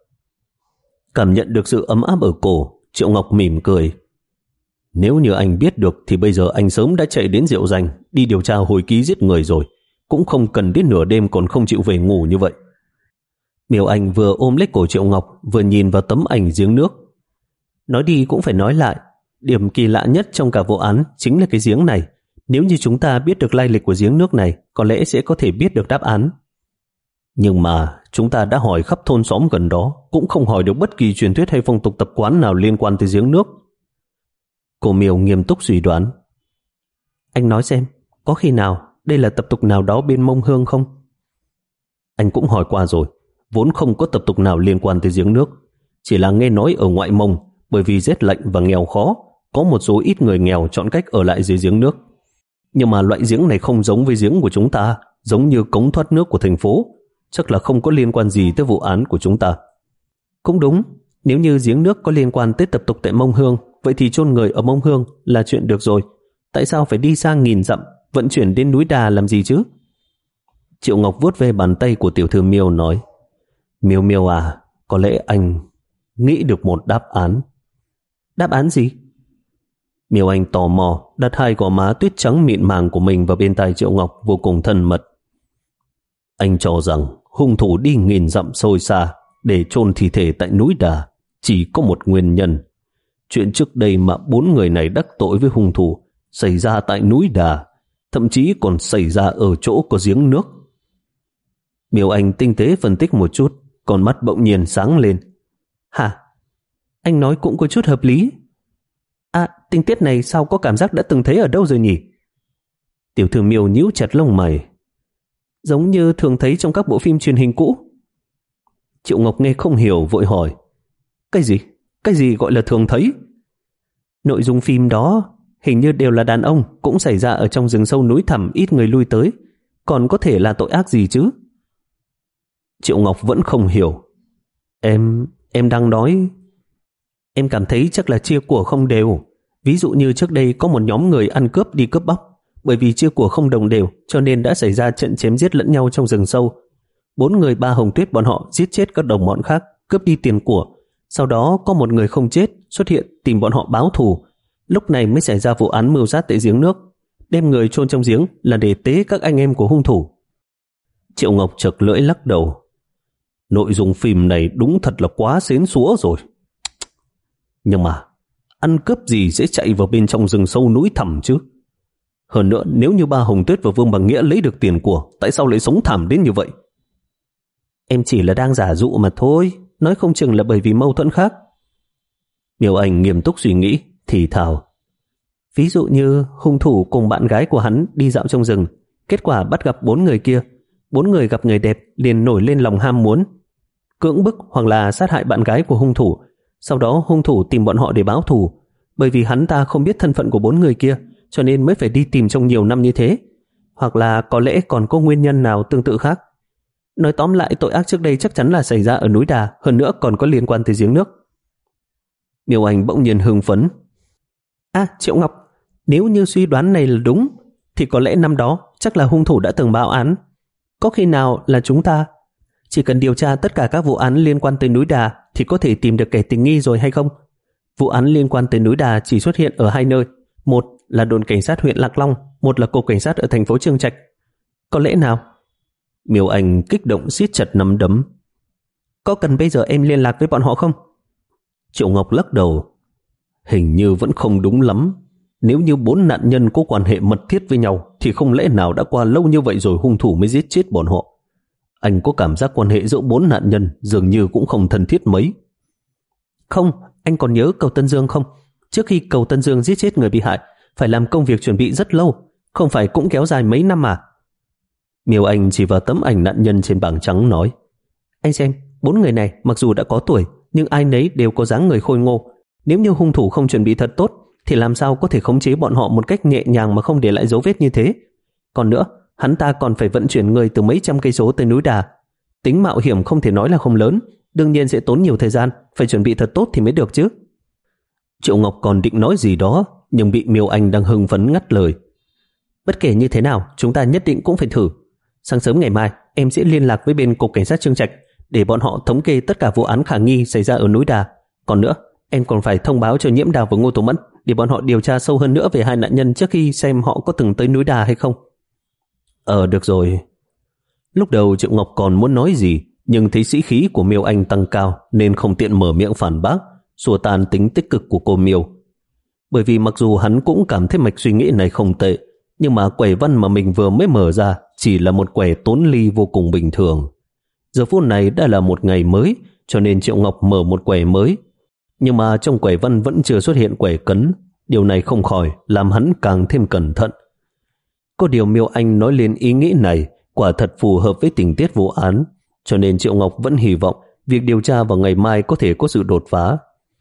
S1: Cảm nhận được sự ấm áp ở cổ, Triệu Ngọc mỉm cười. Nếu như anh biết được thì bây giờ anh sớm đã chạy đến Diệu Danh đi điều tra hồi ký giết người rồi, cũng không cần đến nửa đêm còn không chịu về ngủ như vậy. Miêu Anh vừa ôm lấy cổ Triệu Ngọc vừa nhìn vào tấm ảnh giếng nước. Nói đi cũng phải nói lại, điểm kỳ lạ nhất trong cả vụ án chính là cái giếng này. Nếu như chúng ta biết được lai lịch của giếng nước này, có lẽ sẽ có thể biết được đáp án. Nhưng mà chúng ta đã hỏi khắp thôn xóm gần đó, cũng không hỏi được bất kỳ truyền thuyết hay phong tục tập quán nào liên quan tới giếng nước. Cô Miêu nghiêm túc suy đoán. Anh nói xem, có khi nào đây là tập tục nào đó bên Mông Hương không? Anh cũng hỏi qua rồi, vốn không có tập tục nào liên quan tới giếng nước. Chỉ là nghe nói ở ngoại Mông, bởi vì rét lạnh và nghèo khó, có một số ít người nghèo chọn cách ở lại dưới giếng nước. Nhưng mà loại giếng này không giống với giếng của chúng ta, giống như cống thoát nước của thành phố, chắc là không có liên quan gì tới vụ án của chúng ta. Cũng đúng, nếu như giếng nước có liên quan tới tập tục tại Mông Hương, vậy thì chôn người ở Mông Hương là chuyện được rồi. Tại sao phải đi sang nghìn dặm, vận chuyển đến núi Đà làm gì chứ? Triệu Ngọc vuốt về bàn tay của Tiểu Thư Miêu nói. Miêu Miêu à, có lẽ anh nghĩ được một đáp án. Đáp án gì? Miêu Anh tò mò đặt hai gò má tuyết trắng mịn màng của mình vào bên tai Triệu Ngọc vô cùng thân mật. Anh cho rằng hung thủ đi nghìn dặm xôi xa để chôn thi thể tại núi Đà chỉ có một nguyên nhân. Chuyện trước đây mà bốn người này đắc tội với hung thủ xảy ra tại núi Đà, thậm chí còn xảy ra ở chỗ có giếng nước. Miêu Anh tinh tế phân tích một chút, con mắt bỗng nhiên sáng lên. Hả? Anh nói cũng có chút hợp lý. À, tình tiết này sao có cảm giác đã từng thấy ở đâu rồi nhỉ? Tiểu Thư Miêu nhíu chặt lông mày. Giống như thường thấy trong các bộ phim truyền hình cũ. Triệu Ngọc nghe không hiểu vội hỏi. Cái gì? Cái gì gọi là thường thấy? Nội dung phim đó hình như đều là đàn ông, cũng xảy ra ở trong rừng sâu núi thẳm ít người lui tới. Còn có thể là tội ác gì chứ? Triệu Ngọc vẫn không hiểu. Em, em đang nói... Em cảm thấy chắc là chia của không đều. Ví dụ như trước đây có một nhóm người ăn cướp đi cướp bóc. Bởi vì chia của không đồng đều cho nên đã xảy ra trận chém giết lẫn nhau trong rừng sâu. Bốn người Ba Hồng Tuyết bọn họ giết chết các đồng bọn khác, cướp đi tiền của. Sau đó có một người không chết xuất hiện tìm bọn họ báo thù. Lúc này mới xảy ra vụ án mưu sát tại giếng nước. Đem người chôn trong giếng là để tế các anh em của hung thủ. Triệu Ngọc chật lưỡi lắc đầu. Nội dung phim này đúng thật là quá xến xúa rồi. Nhưng mà ăn cướp gì sẽ chạy vào bên trong rừng sâu núi thẳm chứ? Hơn nữa, nếu như Ba Hồng Tuyết và Vương Bằng Nghĩa lấy được tiền của, tại sao lại sống thảm đến như vậy? Em chỉ là đang giả dụ mà thôi, nói không chừng là bởi vì mâu thuẫn khác. Miêu Anh nghiêm túc suy nghĩ, thì thào. Ví dụ như hung thủ cùng bạn gái của hắn đi dạo trong rừng, kết quả bắt gặp bốn người kia. Bốn người gặp người đẹp liền nổi lên lòng ham muốn, cưỡng bức hoặc là sát hại bạn gái của hung thủ. Sau đó hung thủ tìm bọn họ để báo thù. Bởi vì hắn ta không biết thân phận của bốn người kia, cho nên mới phải đi tìm trong nhiều năm như thế. Hoặc là có lẽ còn có nguyên nhân nào tương tự khác. Nói tóm lại, tội ác trước đây chắc chắn là xảy ra ở núi Đà, hơn nữa còn có liên quan tới giếng nước. Miêu Anh bỗng nhiên hưng phấn. À, Triệu Ngọc, nếu như suy đoán này là đúng, thì có lẽ năm đó chắc là hung thủ đã từng báo án. Có khi nào là chúng ta chỉ cần điều tra tất cả các vụ án liên quan tới núi Đà thì có thể tìm được kẻ tình nghi rồi hay không? Vụ án liên quan tới núi Đà chỉ xuất hiện ở hai nơi. Một là đồn cảnh sát huyện Lạc Long, một là cục cảnh sát ở thành phố Chương Trạch. Có lẽ nào Miêu Anh kích động siết chặt nắm đấm. Có cần bây giờ em liên lạc với bọn họ không? Triệu Ngọc lắc đầu. Hình như vẫn không đúng lắm. Nếu như bốn nạn nhân có quan hệ mật thiết với nhau thì không lẽ nào đã qua lâu như vậy rồi hung thủ mới giết chết bọn họ. Anh có cảm giác quan hệ giữa bốn nạn nhân dường như cũng không thân thiết mấy. Không, anh còn nhớ Cầu Tân Dương không? Trước khi Cầu Tân Dương giết chết người bị hại, phải làm công việc chuẩn bị rất lâu, không phải cũng kéo dài mấy năm à? Miêu Anh chỉ vào tấm ảnh nạn nhân trên bảng trắng nói. Anh xem, bốn người này mặc dù đã có tuổi, nhưng ai nấy đều có dáng người khôi ngô. Nếu như hung thủ không chuẩn bị thật tốt, thì làm sao có thể khống chế bọn họ một cách nhẹ nhàng mà không để lại dấu vết như thế? Còn nữa, hắn ta còn phải vận chuyển người từ mấy trăm cây số tới núi Đà. Tính mạo hiểm không thể nói là không lớn, đương nhiên sẽ tốn nhiều thời gian, phải chuẩn bị thật tốt thì mới được chứ. Triệu Ngọc còn định nói gì đó, nhưng bị Miêu Anh đang hưng phấn ngắt lời. Bất kể như thế nào, chúng ta nhất định cũng phải thử. Sáng sớm ngày mai, em sẽ liên lạc với bên Cục Cảnh sát Chương Trạch để bọn họ thống kê tất cả vụ án khả nghi xảy ra ở núi Đà. Còn nữa, em còn phải thông báo cho Nhiễm Đào và Ngô Tố Mẫn để bọn họ điều tra sâu hơn nữa về hai nạn nhân trước khi xem họ có từng tới núi Đà hay không. Ờ, được rồi. Lúc đầu Triệu Ngọc còn muốn nói gì, nhưng thấy sĩ khí của Miêu Anh tăng cao nên không tiện mở miệng phản bác, xua tan tính tích cực của cô Miêu. Bởi vì mặc dù hắn cũng cảm thấy mạch suy nghĩ này không tệ, nhưng mà quẻ văn mà mình vừa mới mở ra chỉ là một quẻ tốn ly vô cùng bình thường. Giờ phút này đã là một ngày mới, cho nên Triệu Ngọc mở một quẻ mới. Nhưng mà trong quẻ văn vẫn chưa xuất hiện quẻ cấn. Điều này không khỏi làm hắn càng thêm cẩn thận. Có điều Miêu Anh nói lên ý nghĩ này quả thật phù hợp với tình tiết vụ án, cho nên Triệu Ngọc vẫn hy vọng việc điều tra vào ngày mai có thể có sự đột phá.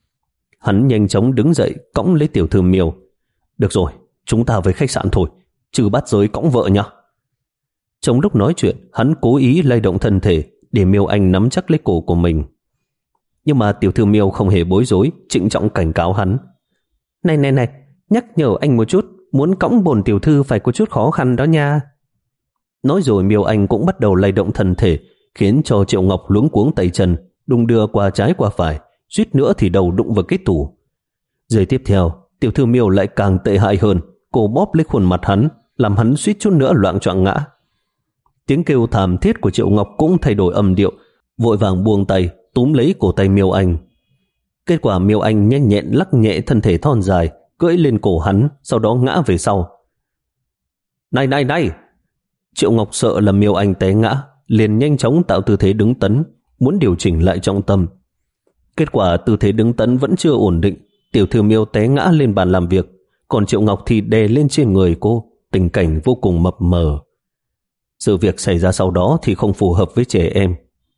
S1: Hắn nhanh chóng đứng dậy cõng lấy tiểu thư Miêu. Được rồi, chúng ta về khách sạn thôi, trừ bắt giới cõng vợ nhá. Trong lúc nói chuyện, hắn cố ý lay động thân thể để Miêu Anh nắm chắc lấy cổ của mình. Nhưng mà tiểu thư Miêu không hề bối rối, trịnh trọng cảnh cáo hắn. Này này này, nhắc nhở anh một chút, muốn cõng bổn tiểu thư phải có chút khó khăn đó nha. Nói rồi Miêu Anh cũng bắt đầu lay động thân thể, khiến cho Triệu Ngọc luống cuống tay chân, đung đưa qua trái qua phải, suýt nữa thì đầu đụng vào cái tủ. Giây tiếp theo, tiểu thư Miêu lại càng tệ hại hơn, cô bóp lấy khuôn mặt hắn, làm hắn suýt chút nữa loạng choạng ngã. Tiếng kêu thảm thiết của Triệu Ngọc cũng thay đổi âm điệu, vội vàng buông tay, túm lấy cổ tay Miêu Anh. Kết quả Miêu Anh nhanh nhẹn lắc nhẹ thân thể thon dài, cưỡi lên cổ hắn, sau đó ngã về sau. Này này này! Triệu Ngọc sợ là Miêu Anh té ngã, liền nhanh chóng tạo tư thế đứng tấn, muốn điều chỉnh lại trọng tâm. Kết quả tư thế đứng tấn vẫn chưa ổn định, tiểu thư Miêu té ngã lên bàn làm việc, còn Triệu Ngọc thì đè lên trên người cô, tình cảnh vô cùng mập mờ. Sự việc xảy ra sau đó thì không phù hợp với trẻ em.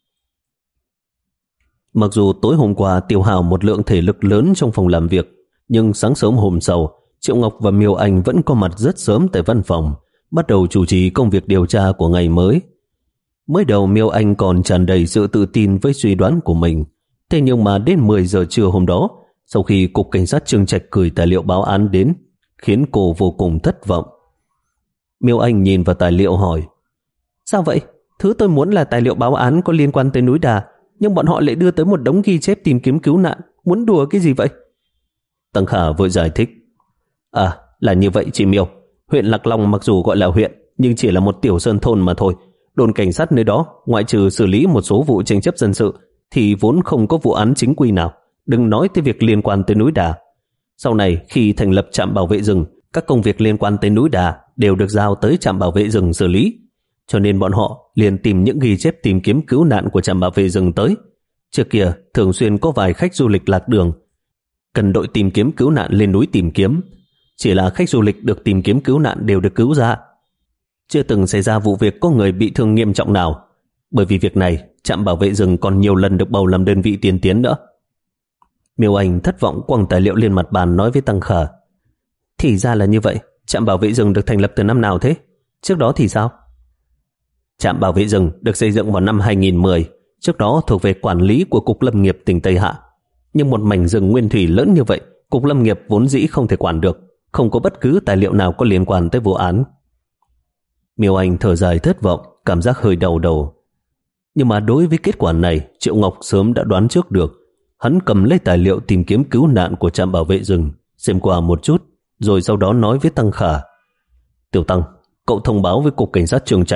S1: Mặc dù tối hôm qua tiêu hao một lượng thể lực lớn trong phòng làm việc, nhưng sáng sớm hôm sau, Triệu Ngọc và Miêu Anh vẫn có mặt rất sớm tại văn phòng, bắt đầu chủ trì công việc điều tra của ngày mới. Mới đầu Miêu Anh còn tràn đầy sự tự tin với suy đoán của mình, thế nhưng mà đến mười giờ trưa hôm đó, sau khi Cục Cảnh sát Chương Trạch gửi tài liệu báo án đến, khiến cô vô cùng thất vọng. Miêu Anh nhìn vào tài liệu hỏi, sao vậy? Thứ tôi muốn là tài liệu báo án có liên quan tới núi Đà, nhưng bọn họ lại đưa tới một đống ghi chép tìm kiếm cứu nạn, muốn đùa cái gì vậy? Tăng Khả vội giải thích, à, là như vậy chị Miêu, huyện Lạc Long mặc dù gọi là huyện, nhưng chỉ là một tiểu sơn thôn mà thôi. Đồn cảnh sát nơi đó, ngoại trừ xử lý một số vụ tranh chấp dân sự, thì vốn không có vụ án chính quy nào, đừng nói tới việc liên quan tới núi Đà. Sau này, khi thành lập trạm bảo vệ rừng, các công việc liên quan tới núi Đà đều được giao tới trạm bảo vệ rừng xử lý, cho nên bọn họ liền tìm những ghi chép tìm kiếm cứu nạn của trạm bảo vệ rừng tới. Trước kia, thường xuyên có vài khách du lịch lạc đường, cần đội tìm kiếm cứu nạn lên núi tìm kiếm. Chỉ là khách du lịch được tìm kiếm cứu nạn đều được cứu ra. Chưa từng xảy ra vụ việc có người bị thương nghiêm trọng nào. Bởi vì việc này, trạm bảo vệ rừng còn nhiều lần được bầu làm đơn vị tiên tiến nữa. Miêu Anh thất vọng quăng tài liệu lên mặt bàn nói với Tăng Khả, thì ra là như vậy, trạm bảo vệ rừng được thành lập từ năm nào thế? Trước đó thì sao? Trạm bảo vệ rừng được xây dựng vào năm hai nghìn mười, trước đó thuộc về quản lý của Cục Lâm nghiệp tỉnh Tây Hạ. Nhưng một mảnh rừng nguyên thủy lớn như vậy, Cục Lâm nghiệp vốn dĩ không thể quản được, không có bất cứ tài liệu nào có liên quan tới vụ án. Miêu Anh thở dài thất vọng, cảm giác hơi đau đầu. Nhưng mà đối với kết quả này, Triệu Ngọc sớm đã đoán trước được. Hắn cầm lấy tài liệu tìm kiếm cứu nạn của trạm bảo vệ rừng, xem qua một chút, rồi sau đó nói với Tăng Khả, Tiểu Tăng, cậu thông báo với Cục Cảnh sát Chương Trạch,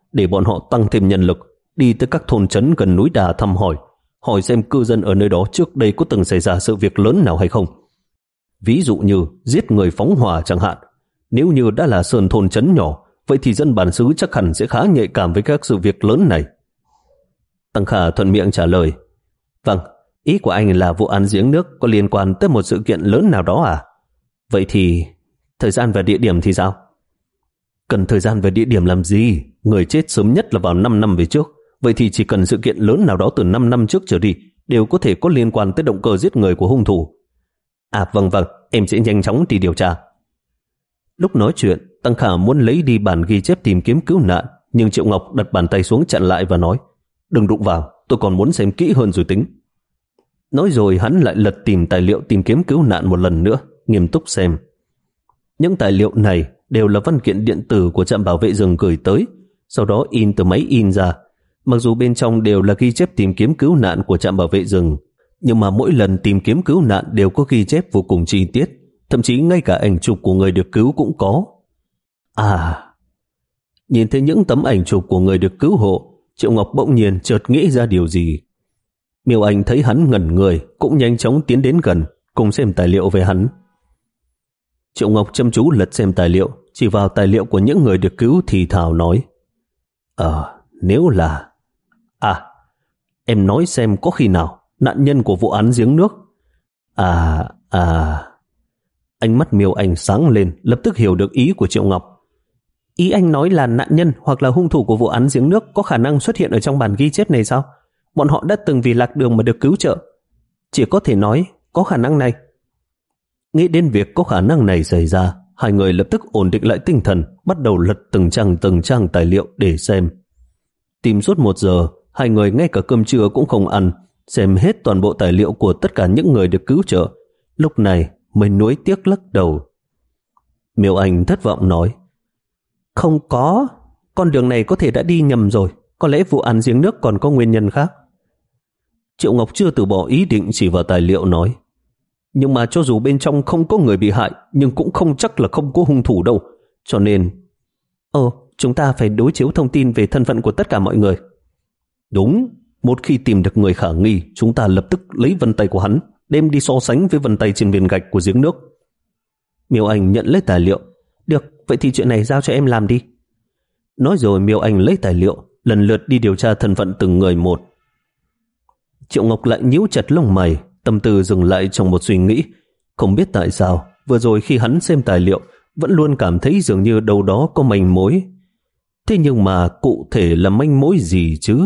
S1: để bọn họ tăng thêm nhân lực, đi tới các thôn trấn gần núi Đà thăm hỏi, hỏi xem cư dân ở nơi đó trước đây có từng xảy ra sự việc lớn nào hay không. Ví dụ như giết người phóng hỏa chẳng hạn. Nếu như đã là sơn thôn trấn nhỏ, vậy thì dân bản xứ chắc hẳn sẽ khá nhạy cảm với các sự việc lớn này. Tăng Khả thuận miệng trả lời, vâng, ý của anh là vụ án giếng nước có liên quan tới một sự kiện lớn nào đó à? Vậy thì thời gian và địa điểm thì sao? Cần thời gian và địa điểm làm gì? Người chết sớm nhất là vào năm năm về trước. Vậy thì chỉ cần sự kiện lớn nào đó từ năm năm trước trở đi đều có thể có liên quan tới động cơ giết người của hung thủ. À vâng vâng, em sẽ nhanh chóng đi điều tra. Lúc nói chuyện, Tăng Khả muốn lấy đi bản ghi chép tìm kiếm cứu nạn, nhưng Triệu Ngọc đặt bàn tay xuống chặn lại và nói, đừng đụng vào, tôi còn muốn xem kỹ hơn rồi tính. Nói rồi hắn lại lật tìm tài liệu tìm kiếm cứu nạn một lần nữa, nghiêm túc xem. Những tài liệu này đều là văn kiện điện tử của trạm bảo vệ rừng gửi tới, sau đó in từ máy in ra. Mặc dù bên trong đều là ghi chép tìm kiếm cứu nạn của trạm bảo vệ rừng, nhưng mà mỗi lần tìm kiếm cứu nạn đều có ghi chép vô cùng chi tiết, thậm chí ngay cả ảnh chụp của người được cứu cũng có. À, nhìn thấy những tấm ảnh chụp của người được cứu hộ, Triệu Ngọc bỗng nhiên chợt nghĩ ra điều gì. Miêu Anh thấy hắn ngẩn người, cũng nhanh chóng tiến đến gần, cùng xem tài liệu về hắn. Triệu Ngọc chăm chú lật xem tài liệu, chỉ vào tài liệu của những người được cứu thì thào nói, Ờ, nếu là... À, em nói xem có khi nào nạn nhân của vụ án giếng nước. À, à... Ánh mắt Miêu Anh sáng lên, lập tức hiểu được ý của Triệu Ngọc. Ý anh nói là nạn nhân hoặc là hung thủ của vụ án giếng nước có khả năng xuất hiện ở trong bản ghi chép này sao? Bọn họ đã từng vì lạc đường mà được cứu trợ. Chỉ có thể nói có khả năng này. Nghĩ đến việc có khả năng này xảy ra, hai người lập tức ổn định lại tinh thần, bắt đầu lật từng trang từng trang tài liệu để xem. Tìm suốt một giờ, hai người ngay cả cơm trưa cũng không ăn, xem hết toàn bộ tài liệu của tất cả những người được cứu trợ. Lúc này mới nuối tiếc lắc đầu. Miêu Anh thất vọng nói, không có, con đường này có thể đã đi nhầm rồi, có lẽ vụ án giếng nước còn có nguyên nhân khác. Triệu Ngọc chưa từ bỏ ý định chỉ vào tài liệu nói, nhưng mà cho dù bên trong không có người bị hại, nhưng cũng không chắc là không có hung thủ đâu, cho nên... Ồ, chúng ta phải đối chiếu thông tin về thân phận của tất cả mọi người. Đúng, một khi tìm được người khả nghi, chúng ta lập tức lấy vân tay của hắn, đem đi so sánh với vân tay trên viên gạch của giếng nước. Miêu Anh nhận lấy tài liệu. Được, vậy thì chuyện này giao cho em làm đi. Nói rồi Miêu Anh lấy tài liệu, lần lượt đi điều tra thân phận từng người một. Triệu Ngọc lại nhíu chặt lông mày, tâm tư dừng lại trong một suy nghĩ. Không biết tại sao, vừa rồi khi hắn xem tài liệu, vẫn luôn cảm thấy dường như đâu đó có manh mối. Thế nhưng mà cụ thể là manh mối gì chứ?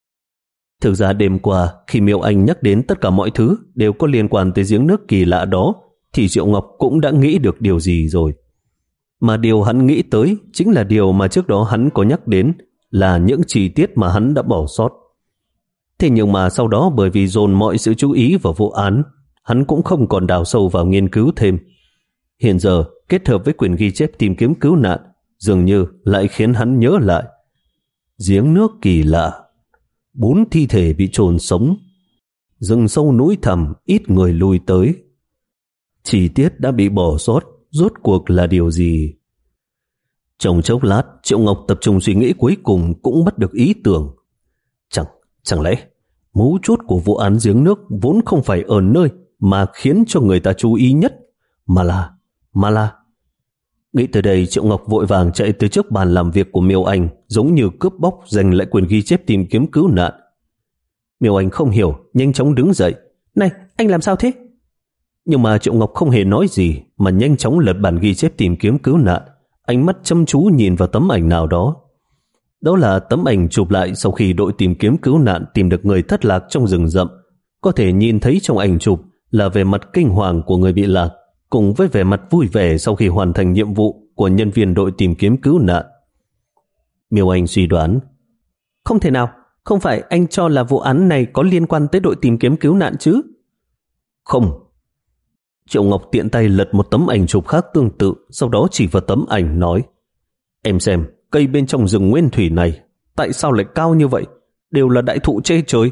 S1: Thực ra đêm qua, khi Miêu Anh nhắc đến tất cả mọi thứ đều có liên quan tới giếng nước kỳ lạ đó, thì Triệu Ngọc cũng đã nghĩ được điều gì rồi. Mà điều hắn nghĩ tới chính là điều mà trước đó hắn có nhắc đến, là những chi tiết mà hắn đã bỏ sót. Thế nhưng mà sau đó bởi vì dồn mọi sự chú ý vào vụ án, hắn cũng không còn đào sâu vào nghiên cứu thêm. Hiện giờ, kết hợp với quyển ghi chép tìm kiếm cứu nạn, dường như lại khiến hắn nhớ lại. Giếng nước kỳ lạ, bốn thi thể bị chôn sống, rừng sâu núi thẳm ít người lui tới. Chi tiết đã bị bỏ sót, rốt cuộc là điều gì? Trong chốc lát, Triệu Ngọc tập trung suy nghĩ, cuối cùng cũng bắt được ý tưởng. Chẳng, chẳng lẽ mấu chốt của vụ án giếng nước vốn không phải ở nơi mà khiến cho người ta chú ý nhất, mà là, mà là... Nghĩ tới đây, Triệu Ngọc vội vàng chạy tới trước bàn làm việc của Miêu Anh, giống như cướp bóc giành lại quyền ghi chép tìm kiếm cứu nạn. Miêu Anh không hiểu, nhanh chóng đứng dậy. Này, anh làm sao thế? Nhưng mà Triệu Ngọc không hề nói gì, mà nhanh chóng lật bản ghi chép tìm kiếm cứu nạn, ánh mắt chăm chú nhìn vào tấm ảnh nào đó. Đó là tấm ảnh chụp lại sau khi đội tìm kiếm cứu nạn tìm được người thất lạc trong rừng rậm. Có thể nhìn thấy trong ảnh chụp là vẻ mặt kinh hoàng của người bị lạc, cùng với vẻ mặt vui vẻ sau khi hoàn thành nhiệm vụ của nhân viên đội tìm kiếm cứu nạn. Miêu Anh suy đoán, không thể nào, không phải anh cho là vụ án này có liên quan tới đội tìm kiếm cứu nạn chứ? Không. Triệu Ngọc tiện tay lật một tấm ảnh chụp khác tương tự, sau đó chỉ vào tấm ảnh nói, em xem, cây bên trong rừng nguyên thủy này, tại sao lại cao như vậy? Đều là đại thụ che trời.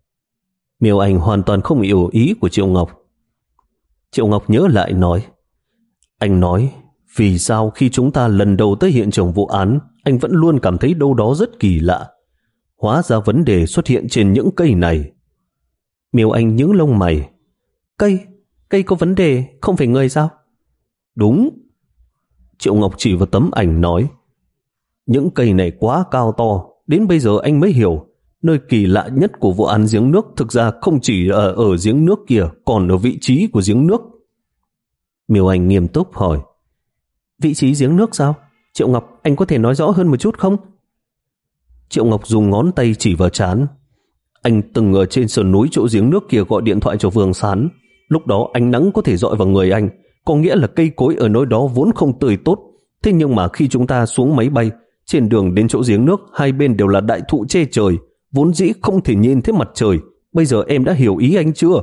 S1: Miêu Anh hoàn toàn không hiểu ý của Triệu Ngọc. Triệu Ngọc nhớ lại nói, anh nói, vì sao khi chúng ta lần đầu tới hiện trường vụ án, anh vẫn luôn cảm thấy đâu đó rất kỳ lạ. Hóa ra vấn đề xuất hiện trên những cây này. Miêu Anh nhướng lông mày. Cây? Cây có vấn đề, không phải người sao? Đúng. Triệu Ngọc chỉ vào tấm ảnh nói. Những cây này quá cao to, đến bây giờ anh mới hiểu. Nơi kỳ lạ nhất của vụ án giếng nước thực ra không chỉ ở, ở giếng nước kia, còn ở vị trí của giếng nước. Miêu Anh nghiêm túc hỏi. Vị trí giếng nước sao? Triệu Ngọc, anh có thể nói rõ hơn một chút không? Triệu Ngọc dùng ngón tay chỉ vào trán. Anh từng ở trên sườn núi chỗ giếng nước kia gọi điện thoại cho Vương Sán. Lúc đó ánh nắng có thể dọi vào người anh, có nghĩa là cây cối ở nơi đó vốn không tươi tốt. Thế nhưng mà khi chúng ta xuống máy bay, trên đường đến chỗ giếng nước, hai bên đều là đại thụ che trời, vốn dĩ không thể nhìn thấy mặt trời. Bây giờ em đã hiểu ý anh chưa?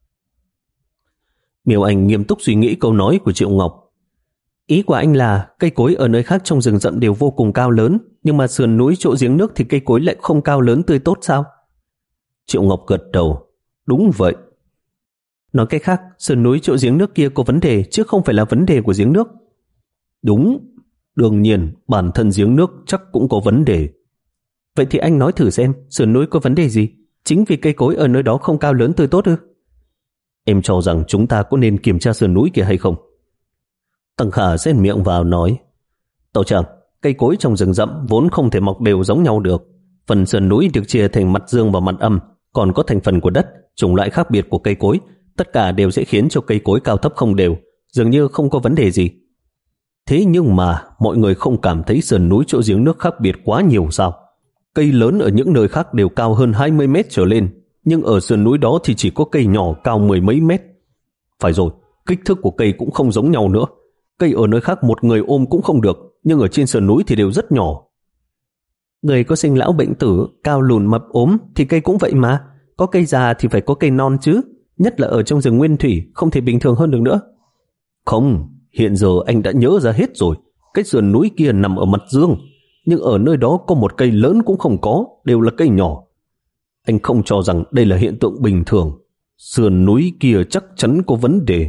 S1: Miêu Anh nghiêm túc suy nghĩ câu nói của Triệu Ngọc. Ý của anh là cây cối ở nơi khác trong rừng rậm đều vô cùng cao lớn, nhưng mà sườn núi chỗ giếng nước thì cây cối lại không cao lớn tươi tốt sao? Triệu Ngọc gật đầu. Đúng vậy. Nói cách khác, sườn núi chỗ giếng nước kia có vấn đề chứ không phải là vấn đề của giếng nước. Đúng. Đương nhiên, bản thân giếng nước chắc cũng có vấn đề. Vậy thì anh nói thử xem, sườn núi có vấn đề gì? Chính vì cây cối ở nơi đó không cao lớn tươi tốt ư? Em cho rằng chúng ta có nên kiểm tra sườn núi kia hay không? Tăng Khả xen miệng vào nói. Tàu trưởng, cây cối trong rừng rậm vốn không thể mọc đều giống nhau được. Phần sườn núi được chia thành mặt dương và mặt âm, còn có thành phần của đất, chủng loại khác biệt của cây cối. Tất cả đều sẽ khiến cho cây cối cao thấp không đều, dường như không có vấn đề gì. Thế nhưng mà mọi người không cảm thấy sườn núi chỗ giếng nước khác biệt quá nhiều sao? Cây lớn ở những nơi khác đều cao hơn hai mươi mét trở lên, nhưng ở sườn núi đó thì chỉ có cây nhỏ cao mười mấy mét. Phải rồi, kích thước của cây cũng không giống nhau nữa. Cây ở nơi khác một người ôm cũng không được, nhưng ở trên sườn núi thì đều rất nhỏ. Người có sinh lão bệnh tử, cao lùn mập ốm thì cây cũng vậy mà. Có cây già thì phải có cây non chứ. Nhất là ở trong rừng nguyên thủy, không thể bình thường hơn được nữa. Không, hiện giờ anh đã nhớ ra hết rồi. Cái sườn núi kia nằm ở mặt dương, nhưng ở nơi đó có một cây lớn cũng không có, đều là cây nhỏ. Anh không cho rằng đây là hiện tượng bình thường. Sườn núi kia chắc chắn có vấn đề.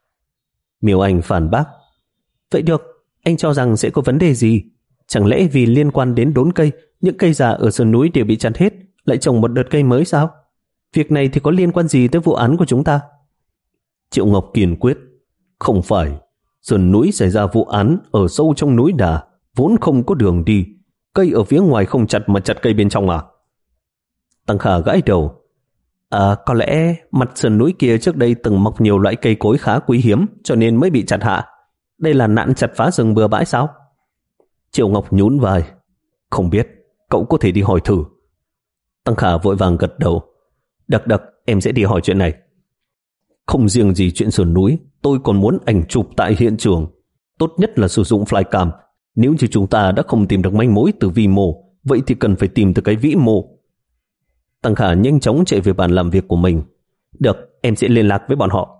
S1: Miêu Anh phản bác. Vậy được, anh cho rằng sẽ có vấn đề gì? Chẳng lẽ vì liên quan đến đốn cây, những cây già ở sườn núi đều bị chặt hết, lại trồng một đợt cây mới sao? Việc này thì có liên quan gì tới vụ án của chúng ta? Triệu Ngọc kiên quyết. Không phải, sườn núi xảy ra vụ án ở sâu trong núi đà, vốn không có đường đi. Cây ở phía ngoài không chặt mà chặt cây bên trong à? Tăng Khả gãi đầu. À, có lẽ mặt sườn núi kia trước đây từng mọc nhiều loại cây cối khá quý hiếm, cho nên mới bị chặt hạ. Đây là nạn chặt phá rừng bừa bãi sao? Triệu Ngọc nhún vai. Không biết, cậu có thể đi hỏi thử. Tăng Khả vội vàng gật đầu. Đặc đặc, em sẽ đi hỏi chuyện này. Không riêng gì chuyện sườn núi, tôi còn muốn ảnh chụp tại hiện trường. Tốt nhất là sử dụng flycam. Nếu như chúng ta đã không tìm được manh mối từ vi mô, vậy thì cần phải tìm từ cái vĩ mô. Tăng Khả nhanh chóng chạy về bàn làm việc của mình. Được, em sẽ liên lạc với bọn họ.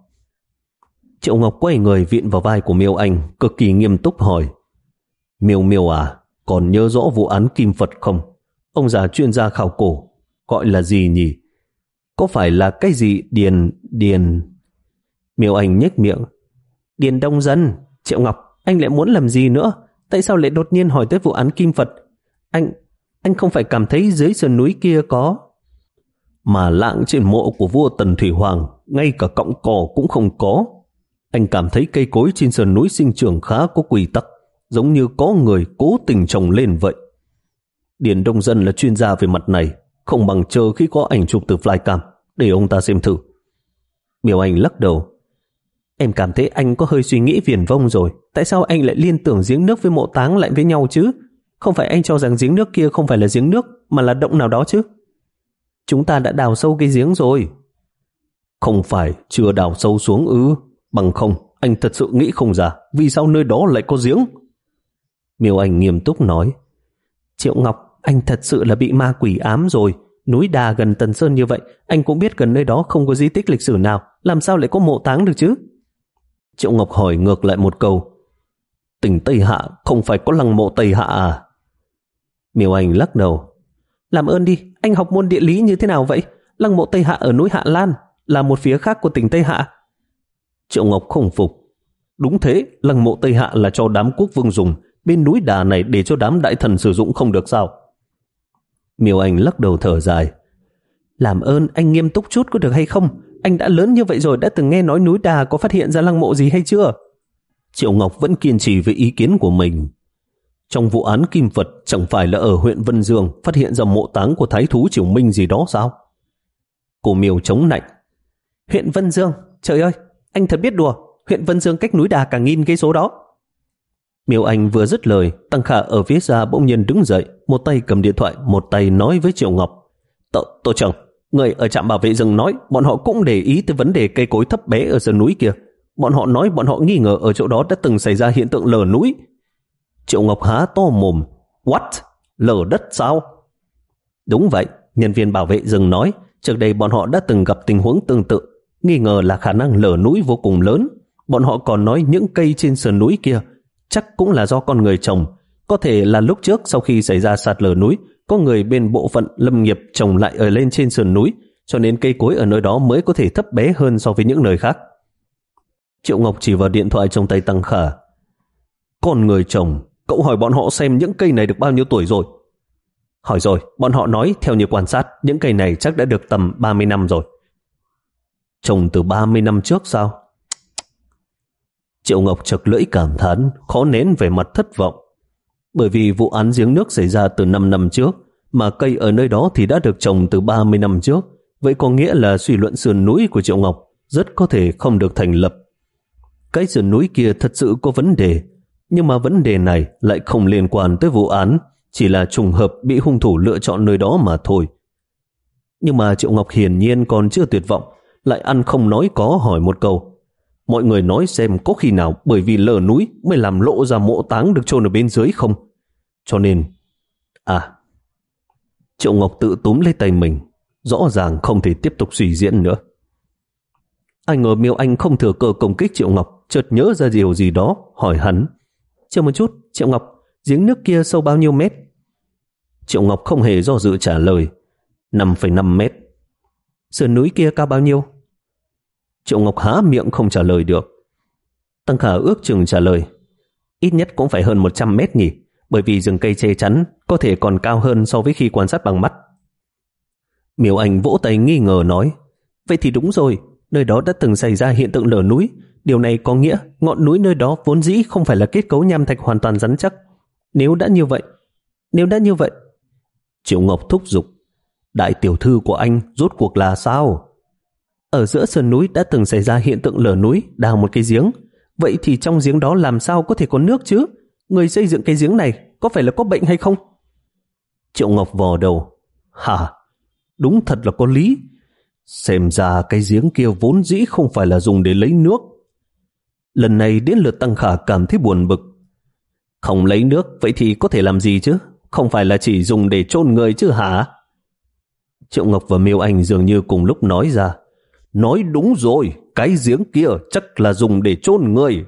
S1: Triệu Ngọc quay người viện vào vai của Miêu Anh, cực kỳ nghiêm túc hỏi. Miêu Miêu à, còn nhớ rõ vụ án Kim Phật không? Ông già chuyên gia khảo cổ, gọi là gì nhỉ? Có phải là cái gì Điền... Điền... Miêu Anh nhếch miệng. Điền Đông Dân. Triệu Ngọc, anh lại muốn làm gì nữa? Tại sao lại đột nhiên hỏi tới vụ án Kim Phật? Anh... Anh không phải cảm thấy dưới sườn núi kia có... Mà lạng trên mộ của vua Tần Thủy Hoàng, ngay cả cọng cỏ cũng không có. Anh cảm thấy cây cối trên sườn núi sinh trưởng khá có quy tắc, giống như có người cố tình trồng lên vậy. Điền Đông Dân là chuyên gia về mặt này, không bằng chờ khi có ảnh chụp từ flycam để ông ta xem thử. Miêu Anh lắc đầu. Em cảm thấy anh có hơi suy nghĩ viển vông rồi. Tại sao anh lại liên tưởng giếng nước với mộ táng lại với nhau chứ? Không phải anh cho rằng giếng nước kia không phải là giếng nước, mà là động nào đó chứ? Chúng ta đã đào sâu cái giếng rồi. Không phải chưa đào sâu xuống ư? Bằng không, anh thật sự nghĩ không ra vì sao nơi đó lại có giếng. Miêu Anh nghiêm túc nói. Triệu Ngọc, anh thật sự là bị ma quỷ ám rồi. Núi đà gần Tần Sơn như vậy, anh cũng biết gần nơi đó không có di tích lịch sử nào, làm sao lại có mộ táng được chứ? Triệu Ngọc hỏi ngược lại một câu. Tỉnh Tây Hạ không phải có lăng mộ Tây Hạ à? Miêu Anh lắc đầu. Làm ơn đi, anh học môn địa lý như thế nào vậy? Lăng mộ Tây Hạ ở núi Hạ Lan, là một phía khác của tỉnh Tây Hạ. Triệu Ngọc không phục. Đúng thế, lăng mộ Tây Hạ là cho đám quốc vương dùng, bên núi đà này để cho đám đại thần sử dụng không được sao? Miêu Anh lắc đầu thở dài. Làm ơn anh nghiêm túc chút có được hay không? Anh đã lớn như vậy rồi, đã từng nghe nói núi đà có phát hiện ra lăng mộ gì hay chưa? Triệu Ngọc vẫn kiên trì với ý kiến của mình. Trong vụ án Kim Phật chẳng phải là ở huyện Vân Dương phát hiện ra mộ táng của thái thú Triều Minh gì đó sao? Cô Miêu chống nạnh. Huyện Vân Dương? Trời ơi, anh thật biết đùa. Huyện Vân Dương cách núi đà cả nghìn cây số đó. Miêu Anh vừa dứt lời, Tăng Khả ở phía xa bỗng nhiên đứng dậy, một tay cầm điện thoại, một tay nói với Triệu Ngọc. Tổ, tổ trưởng, người ở trạm bảo vệ rừng nói bọn họ cũng để ý tới vấn đề cây cối thấp bé ở sườn núi kia. Bọn họ nói bọn họ nghi ngờ ở chỗ đó đã từng xảy ra hiện tượng lở núi. Triệu Ngọc há to mồm. What? Lở đất sao? Đúng vậy, nhân viên bảo vệ rừng nói trước đây bọn họ đã từng gặp tình huống tương tự, nghi ngờ là khả năng lở núi vô cùng lớn. Bọn họ còn nói những cây trên sườn núi kia chắc cũng là do con người trồng. Có thể là lúc trước sau khi xảy ra sạt lở núi, có người bên bộ phận lâm nghiệp trồng lại ở lên trên sườn núi, cho nên cây cối ở nơi đó mới có thể thấp bé hơn so với những nơi khác. Triệu Ngọc chỉ vào điện thoại trong tay Tăng Khả. Con người trồng, cậu hỏi bọn họ xem những cây này được bao nhiêu tuổi rồi? Hỏi rồi, bọn họ nói theo như quan sát, những cây này chắc đã được tầm ba mươi năm rồi. Trồng từ ba mươi năm trước sao? Triệu Ngọc chật lưỡi cảm thán, khó nén về mặt thất vọng. Bởi vì vụ án giếng nước xảy ra từ năm năm trước, mà cây ở nơi đó thì đã được trồng từ ba mươi năm trước. Vậy có nghĩa là suy luận sườn núi của Triệu Ngọc rất có thể không được thành lập. Cái sườn núi kia thật sự có vấn đề, nhưng mà vấn đề này lại không liên quan tới vụ án, chỉ là trùng hợp bị hung thủ lựa chọn nơi đó mà thôi. Nhưng mà Triệu Ngọc hiển nhiên còn chưa tuyệt vọng, lại ăn không nói có hỏi một câu. Mọi người nói xem có khi nào bởi vì lở núi mới làm lộ ra mộ táng được chôn ở bên dưới không? Cho nên... À... Triệu Ngọc tự túm lấy tay mình, rõ ràng không thể tiếp tục suy diễn nữa. Ai ngờ Miêu Anh không thừa cơ công kích Triệu Ngọc, chợt nhớ ra điều gì đó, hỏi hắn. Chờ một chút, Triệu Ngọc, giếng nước kia sâu bao nhiêu mét? Triệu Ngọc không hề do dự trả lời. năm phẩy năm mét. Sườn núi kia cao bao nhiêu? Triệu Ngọc há miệng không trả lời được. Tăng Khả ước chừng trả lời. Ít nhất cũng phải hơn một trăm mét nhỉ, bởi vì rừng cây che chắn có thể còn cao hơn so với khi quan sát bằng mắt. Miêu Anh vỗ tay nghi ngờ nói. Vậy thì đúng rồi, nơi đó đã từng xảy ra hiện tượng lở núi. Điều này có nghĩa ngọn núi nơi đó vốn dĩ không phải là kết cấu nham thạch hoàn toàn rắn chắc. Nếu đã như vậy, nếu đã như vậy... Triệu Ngọc thúc giục. Đại tiểu thư của anh rốt cuộc là sao? Ở giữa sườn núi đã từng xảy ra hiện tượng lở núi, đào một cái giếng. Vậy thì trong giếng đó làm sao có thể có nước chứ? Người xây dựng cái giếng này có phải là có bệnh hay không? Triệu Ngọc vò đầu. Hả? Đúng thật là có lý. Xem ra cái giếng kia vốn dĩ không phải là dùng để lấy nước. Lần này đến lượt Tăng Khả cảm thấy buồn bực. Không lấy nước, vậy thì có thể làm gì chứ? Không phải là chỉ dùng để chôn người chứ hả? Triệu Ngọc và Miêu Anh dường như cùng lúc nói ra. Nói đúng rồi, cái giếng kia chắc là dùng để chôn người.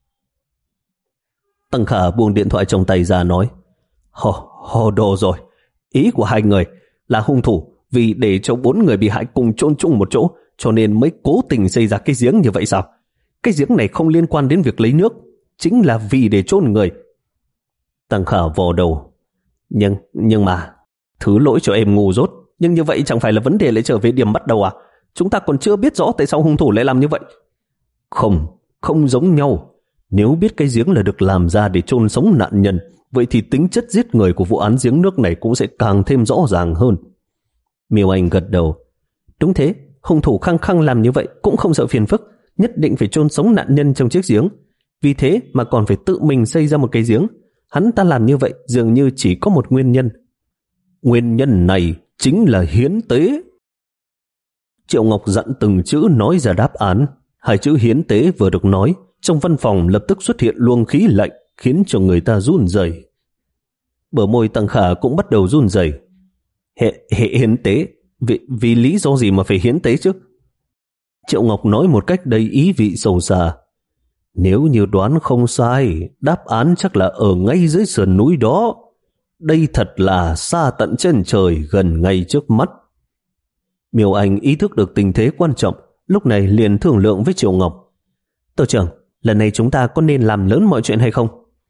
S1: Tăng Khả buông điện thoại trong tay ra nói. Hồ, hồ đồ rồi. Ý của hai người là hung thủ vì để cho bốn người bị hại cùng chôn chung một chỗ, cho nên mới cố tình xây ra cái giếng như vậy sao? Cái giếng này không liên quan đến việc lấy nước, chính là vì để chôn người. Tăng Khả vò đầu. Nhưng, nhưng mà, thứ lỗi cho em ngu dốt, nhưng như vậy chẳng phải là vấn đề lại trở về điểm bắt đầu à? Chúng ta còn chưa biết rõ tại sao hung thủ lại làm như vậy. Không, không giống nhau. Nếu biết cái giếng là được làm ra để chôn sống nạn nhân, vậy thì tính chất giết người của vụ án giếng nước này cũng sẽ càng thêm rõ ràng hơn. Miêu Anh gật đầu. Đúng thế, hung thủ khăng khăng làm như vậy cũng không sợ phiền phức, nhất định phải chôn sống nạn nhân trong chiếc giếng. Vì thế mà còn phải tự mình xây ra một cái giếng. Hắn ta làm như vậy dường như chỉ có một nguyên nhân. Nguyên nhân này chính là hiến tế. Triệu Ngọc dặn từng chữ nói ra đáp án. Hai chữ hiến tế vừa được nói, trong văn phòng lập tức xuất hiện luồng khí lạnh khiến cho người ta run rẩy. Bờ môi Tăng Khả cũng bắt đầu run rẩy. Hệ, hệ hiến tế? Vì, vì lý do gì mà phải hiến tế chứ? Triệu Ngọc nói một cách đầy ý vị sâu xa. Nếu như đoán không sai, đáp án chắc là ở ngay dưới sườn núi đó. Đây thật là xa tận chân trời, gần ngay trước mắt. Miêu Anh ý thức được tình thế quan trọng, lúc này liền thương lượng với Triệu Ngọc. Tổ trưởng, lần này chúng ta có nên làm lớn mọi chuyện hay không?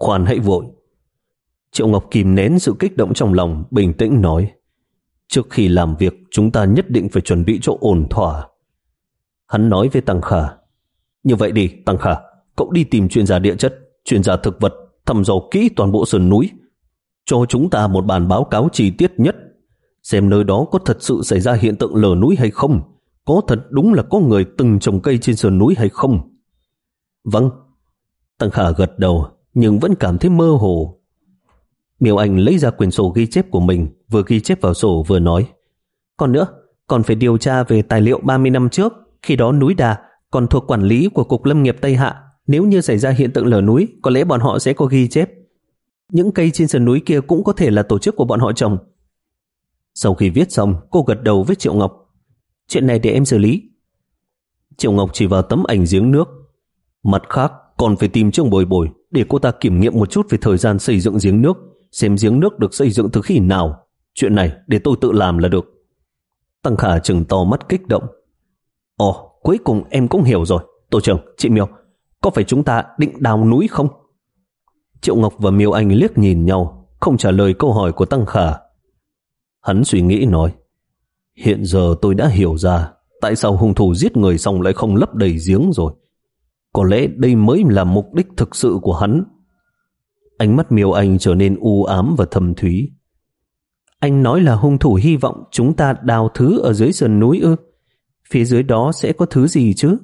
S1: Khoan hãy vội. Triệu Ngọc kìm nén sự kích động trong lòng, bình tĩnh nói, trước khi làm việc chúng ta nhất định phải chuẩn bị cho ổn thỏa. Hắn nói với Tăng Khả, như vậy đi Tăng Khả, cậu đi tìm chuyên gia địa chất, chuyên gia thực vật, thăm dò kỹ toàn bộ sườn núi, cho chúng ta một bản báo cáo chi tiết nhất, xem nơi đó có thật sự xảy ra hiện tượng lở núi hay không, có thật đúng là có người từng trồng cây trên sườn núi hay không. Vâng. Tăng Khả gật đầu, nhưng vẫn cảm thấy mơ hồ. Miêu Anh lấy ra quyển sổ ghi chép của mình, vừa ghi chép vào sổ vừa nói, còn nữa, còn phải điều tra về tài liệu ba mươi năm trước, khi đó núi Đà còn thuộc quản lý của Cục Lâm nghiệp Tây Hạ. Nếu như xảy ra hiện tượng lở núi, có lẽ bọn họ sẽ có ghi chép. Những cây trên sườn núi kia cũng có thể là tổ chức của bọn họ trồng. Sau khi viết xong, cô gật đầu với Triệu Ngọc, chuyện này để em xử lý. Triệu Ngọc chỉ vào tấm ảnh giếng nước. Mặt khác, còn phải tìm Trương Bồi Bồi để cô ta kiểm nghiệm một chút về thời gian xây dựng giếng nước, xem giếng nước được xây dựng từ khi nào. Chuyện này để tôi tự làm là được. Tăng Khả trừng to mắt kích động. Ồ, cuối cùng em cũng hiểu rồi. Tổ trưởng, chị Miêu, có phải chúng ta định đào núi không? Triệu Ngọc và Miêu Anh liếc nhìn nhau, không trả lời câu hỏi của Tăng Khả. Hắn suy nghĩ nói, hiện giờ tôi đã hiểu ra tại sao hung thủ giết người xong lại không lấp đầy giếng rồi. Có lẽ đây mới là mục đích thực sự của hắn. Ánh mắt Miêu Anh trở nên u ám và thâm thúy. Anh nói là hung thủ hy vọng chúng ta đào thứ ở dưới sườn núi ư? Phía dưới đó sẽ có thứ gì chứ?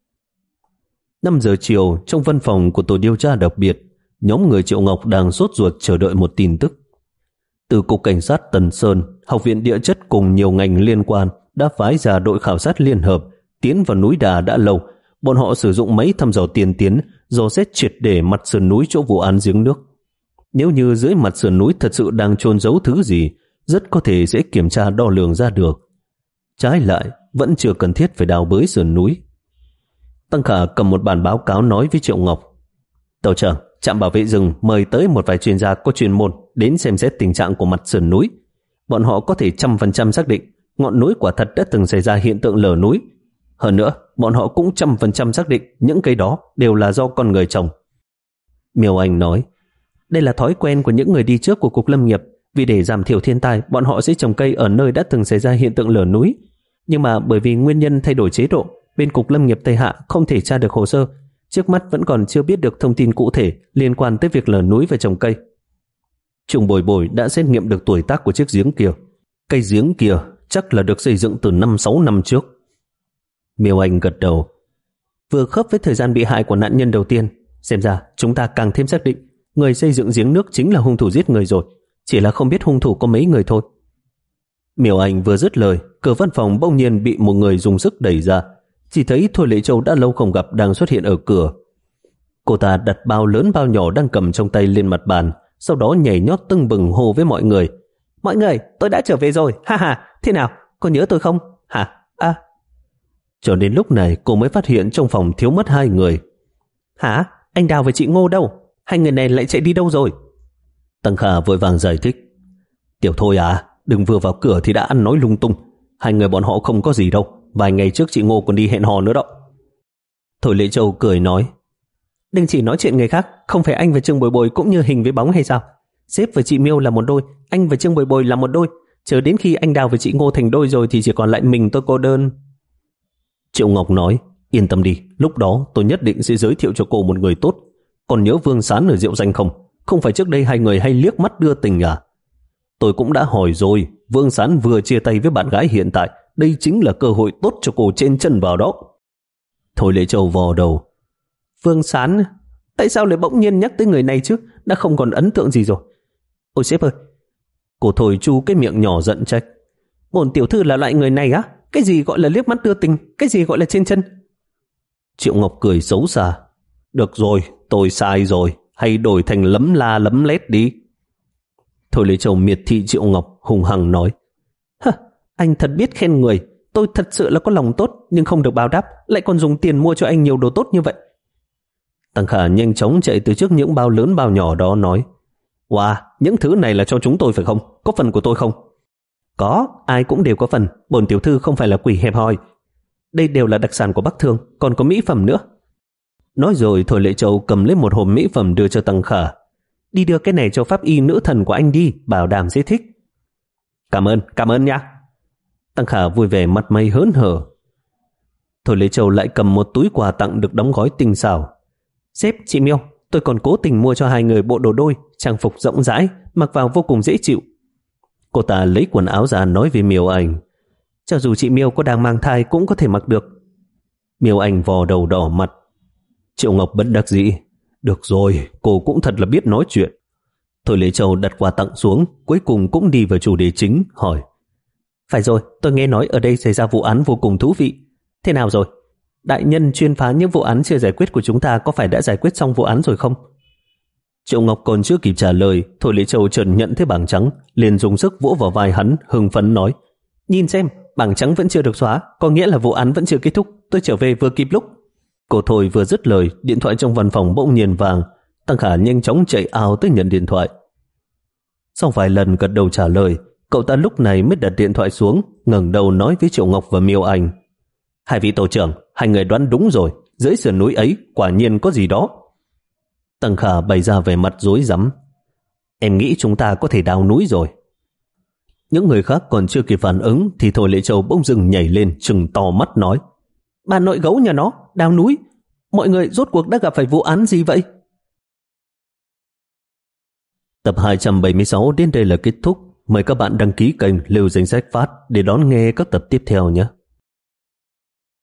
S1: năm giờ chiều, trong văn phòng của tổ điều tra đặc biệt, nhóm người Triệu Ngọc đang sốt ruột chờ đợi một tin tức. Từ Cục Cảnh sát Tần Sơn, Học viện Địa chất cùng nhiều ngành liên quan đã phái ra đội khảo sát liên hợp tiến vào núi Đà đã lâu. Bọn họ sử dụng máy thăm dò tiên tiến dò xét triệt để mặt sườn núi chỗ vụ án giếng nước. Nếu như dưới mặt sườn núi thật sự đang chôn giấu thứ gì, rất có thể sẽ kiểm tra đo lường ra được. Trái lại, vẫn chưa cần thiết phải đào bới sườn núi. Tăng Khả cầm một bản báo cáo nói với Triệu Ngọc, tổ trưởng, trạm bảo vệ rừng mời tới một vài chuyên gia có chuyên môn đến xem xét tình trạng của mặt sườn núi. Bọn họ có thể trăm phần trăm xác định ngọn núi quả thật đã từng xảy ra hiện tượng lở núi. Hơn nữa, bọn họ cũng trăm phần trăm xác định những cây đó đều là do con người trồng. Miêu Anh nói, đây là thói quen của những người đi trước của Cục Lâm nghiệp. Vì để giảm thiểu thiên tai, bọn họ sẽ trồng cây ở nơi đã từng xảy ra hiện tượng lở núi. Nhưng mà bởi vì nguyên nhân thay đổi chế độ, bên Cục Lâm nghiệp Tây Hạ không thể tra được hồ sơ. Trước mắt vẫn còn chưa biết được thông tin cụ thể liên quan tới việc lở núi và trồng cây. Trùng Bồi Bồi đã xét nghiệm được tuổi tác của chiếc giếng kia. Cây giếng kia chắc là được xây dựng từ năm sáu năm trước. Miêu Anh gật đầu. Vừa khớp với thời gian bị hại của nạn nhân đầu tiên. Xem ra chúng ta càng thêm xác định người xây dựng giếng nước chính là hung thủ giết người rồi. Chỉ là không biết hung thủ có mấy người thôi. Miêu Anh vừa dứt lời, cửa văn phòng bỗng nhiên bị một người dùng sức đẩy ra. Chỉ thấy Thôi Lệ Châu đã lâu không gặp đang xuất hiện ở cửa. Cô ta đặt bao lớn bao nhỏ đang cầm trong tay lên mặt bàn, sau đó nhảy nhót tưng bừng hô với mọi người. Mọi người, tôi đã trở về rồi, ha ha, thế nào, có nhớ tôi không? Hả? À. Cho đến lúc này cô mới phát hiện trong phòng thiếu mất hai người. Hả? Anh Đào và chị Ngô đâu? Hai người này lại chạy đi đâu rồi? Tăng Khả vội vàng giải thích. Tiểu Thôi à, đừng vừa vào cửa thì đã ăn nói lung tung. Hai người bọn họ không có gì đâu. Vài ngày trước chị Ngô còn đi hẹn hò nữa đó. Thôi Lệ Châu cười nói, đừng chỉ nói chuyện người khác. Không phải anh và Trương Bồi Bồi cũng như hình với bóng hay sao? Sếp và chị Miêu là một đôi, anh và Trương Bồi Bồi là một đôi. Chờ đến khi anh Đào và chị Ngô thành đôi rồi thì chỉ còn lại mình tôi cô đơn. Triệu Ngọc nói, yên tâm đi, lúc đó tôi nhất định sẽ giới thiệu cho cô một người tốt. Còn nhớ Vương Sán ở Diệu Danh không? Không phải trước đây hai người hay liếc mắt đưa tình à? Tôi cũng đã hỏi rồi, Vương Sán vừa chia tay với bạn gái hiện tại, đây chính là cơ hội tốt cho cô chen chân vào đó. Thôi Lệ Châu vò đầu. Vương Sán? Tại sao lại bỗng nhiên nhắc tới người này chứ? Đã không còn ấn tượng gì rồi. Ôi sếp ơi! Cô Thôi chu cái miệng nhỏ giận trách. Bổn tiểu thư là loại người này á? Cái gì gọi là liếc mắt đưa tình? Cái gì gọi là chen chân? Triệu Ngọc cười xấu xa. Được rồi, tôi sai rồi. Hay đổi thành lấm la lấm lét đi. Thôi Lệ Châu miệt thị Triệu Ngọc, hùng hăng nói. Hả, anh thật biết khen người. Tôi thật sự là có lòng tốt, nhưng không được báo đáp, lại còn dùng tiền mua cho anh nhiều đồ tốt như vậy. Tăng Khả nhanh chóng chạy từ trước những bao lớn bao nhỏ đó nói. Wow, những thứ này là cho chúng tôi phải không? Có phần của tôi không? Có, ai cũng đều có phần. Bổn tiểu thư không phải là quỷ hẹp hòi. Đây đều là đặc sản của Bắc Thương, còn có mỹ phẩm nữa. Nói rồi Thôi Lệ Châu cầm lấy một hộp mỹ phẩm đưa cho Tăng Khả. đi đưa cái này cho pháp y nữ thần của anh đi, bảo đảm sẽ thích. Cảm ơn, cảm ơn nhá. Tăng Khả vui vẻ mặt mày hớn hở. Thôi Lê Châu lại cầm một túi quà tặng được đóng gói tinh xảo. Sếp, chị Miêu, tôi còn cố tình mua cho hai người bộ đồ đôi, trang phục rộng rãi, mặc vào vô cùng dễ chịu. Cô ta lấy quần áo ra nói với Miêu Anh. Cho dù chị Miêu có đang mang thai cũng có thể mặc được. Miêu Anh vò đầu đỏ mặt. Triệu Ngọc bất đắc dĩ. Được rồi, cô cũng thật là biết nói chuyện. Thôi Lê Châu đặt quà tặng xuống, cuối cùng cũng đi vào chủ đề chính, hỏi. Phải rồi, tôi nghe nói ở đây xảy ra vụ án vô cùng thú vị. Thế nào rồi? Đại nhân chuyên phá những vụ án chưa giải quyết của chúng ta có phải đã giải quyết xong vụ án rồi không? Triệu Ngọc còn chưa kịp trả lời, Thôi Lê Châu chợt nhận thấy bảng trắng, liền dùng sức vỗ vào vai hắn, hưng phấn nói. Nhìn xem, bảng trắng vẫn chưa được xóa, có nghĩa là vụ án vẫn chưa kết thúc, tôi trở về vừa kịp lúc. Cô Thôi vừa dứt lời, điện thoại trong văn phòng bỗng nhiên vang. Tăng Khả nhanh chóng chạy ào tới nhận điện thoại. Sau vài lần gật đầu trả lời, cậu ta lúc này mới đặt điện thoại xuống, ngẩng đầu nói với Triệu Ngọc và Miêu Anh. Hai vị tổ trưởng, hai người đoán đúng rồi, dưới sườn núi ấy quả nhiên có gì đó. Tăng Khả bày ra vẻ mặt rối rắm. Em nghĩ chúng ta có thể đào núi rồi. Những người khác còn chưa kịp phản ứng thì Thôi Lệ Châu bỗng dưng nhảy lên, trừng to mắt nói. Bà nội gấu nhà nó, đào núi. Mọi người rốt cuộc đã gặp phải vụ án gì vậy? Tập hai trăm bảy mươi sáu đến đây là kết thúc. Mời các bạn đăng ký kênh Lưu Danh Sách Phát để đón nghe các tập tiếp theo nhé.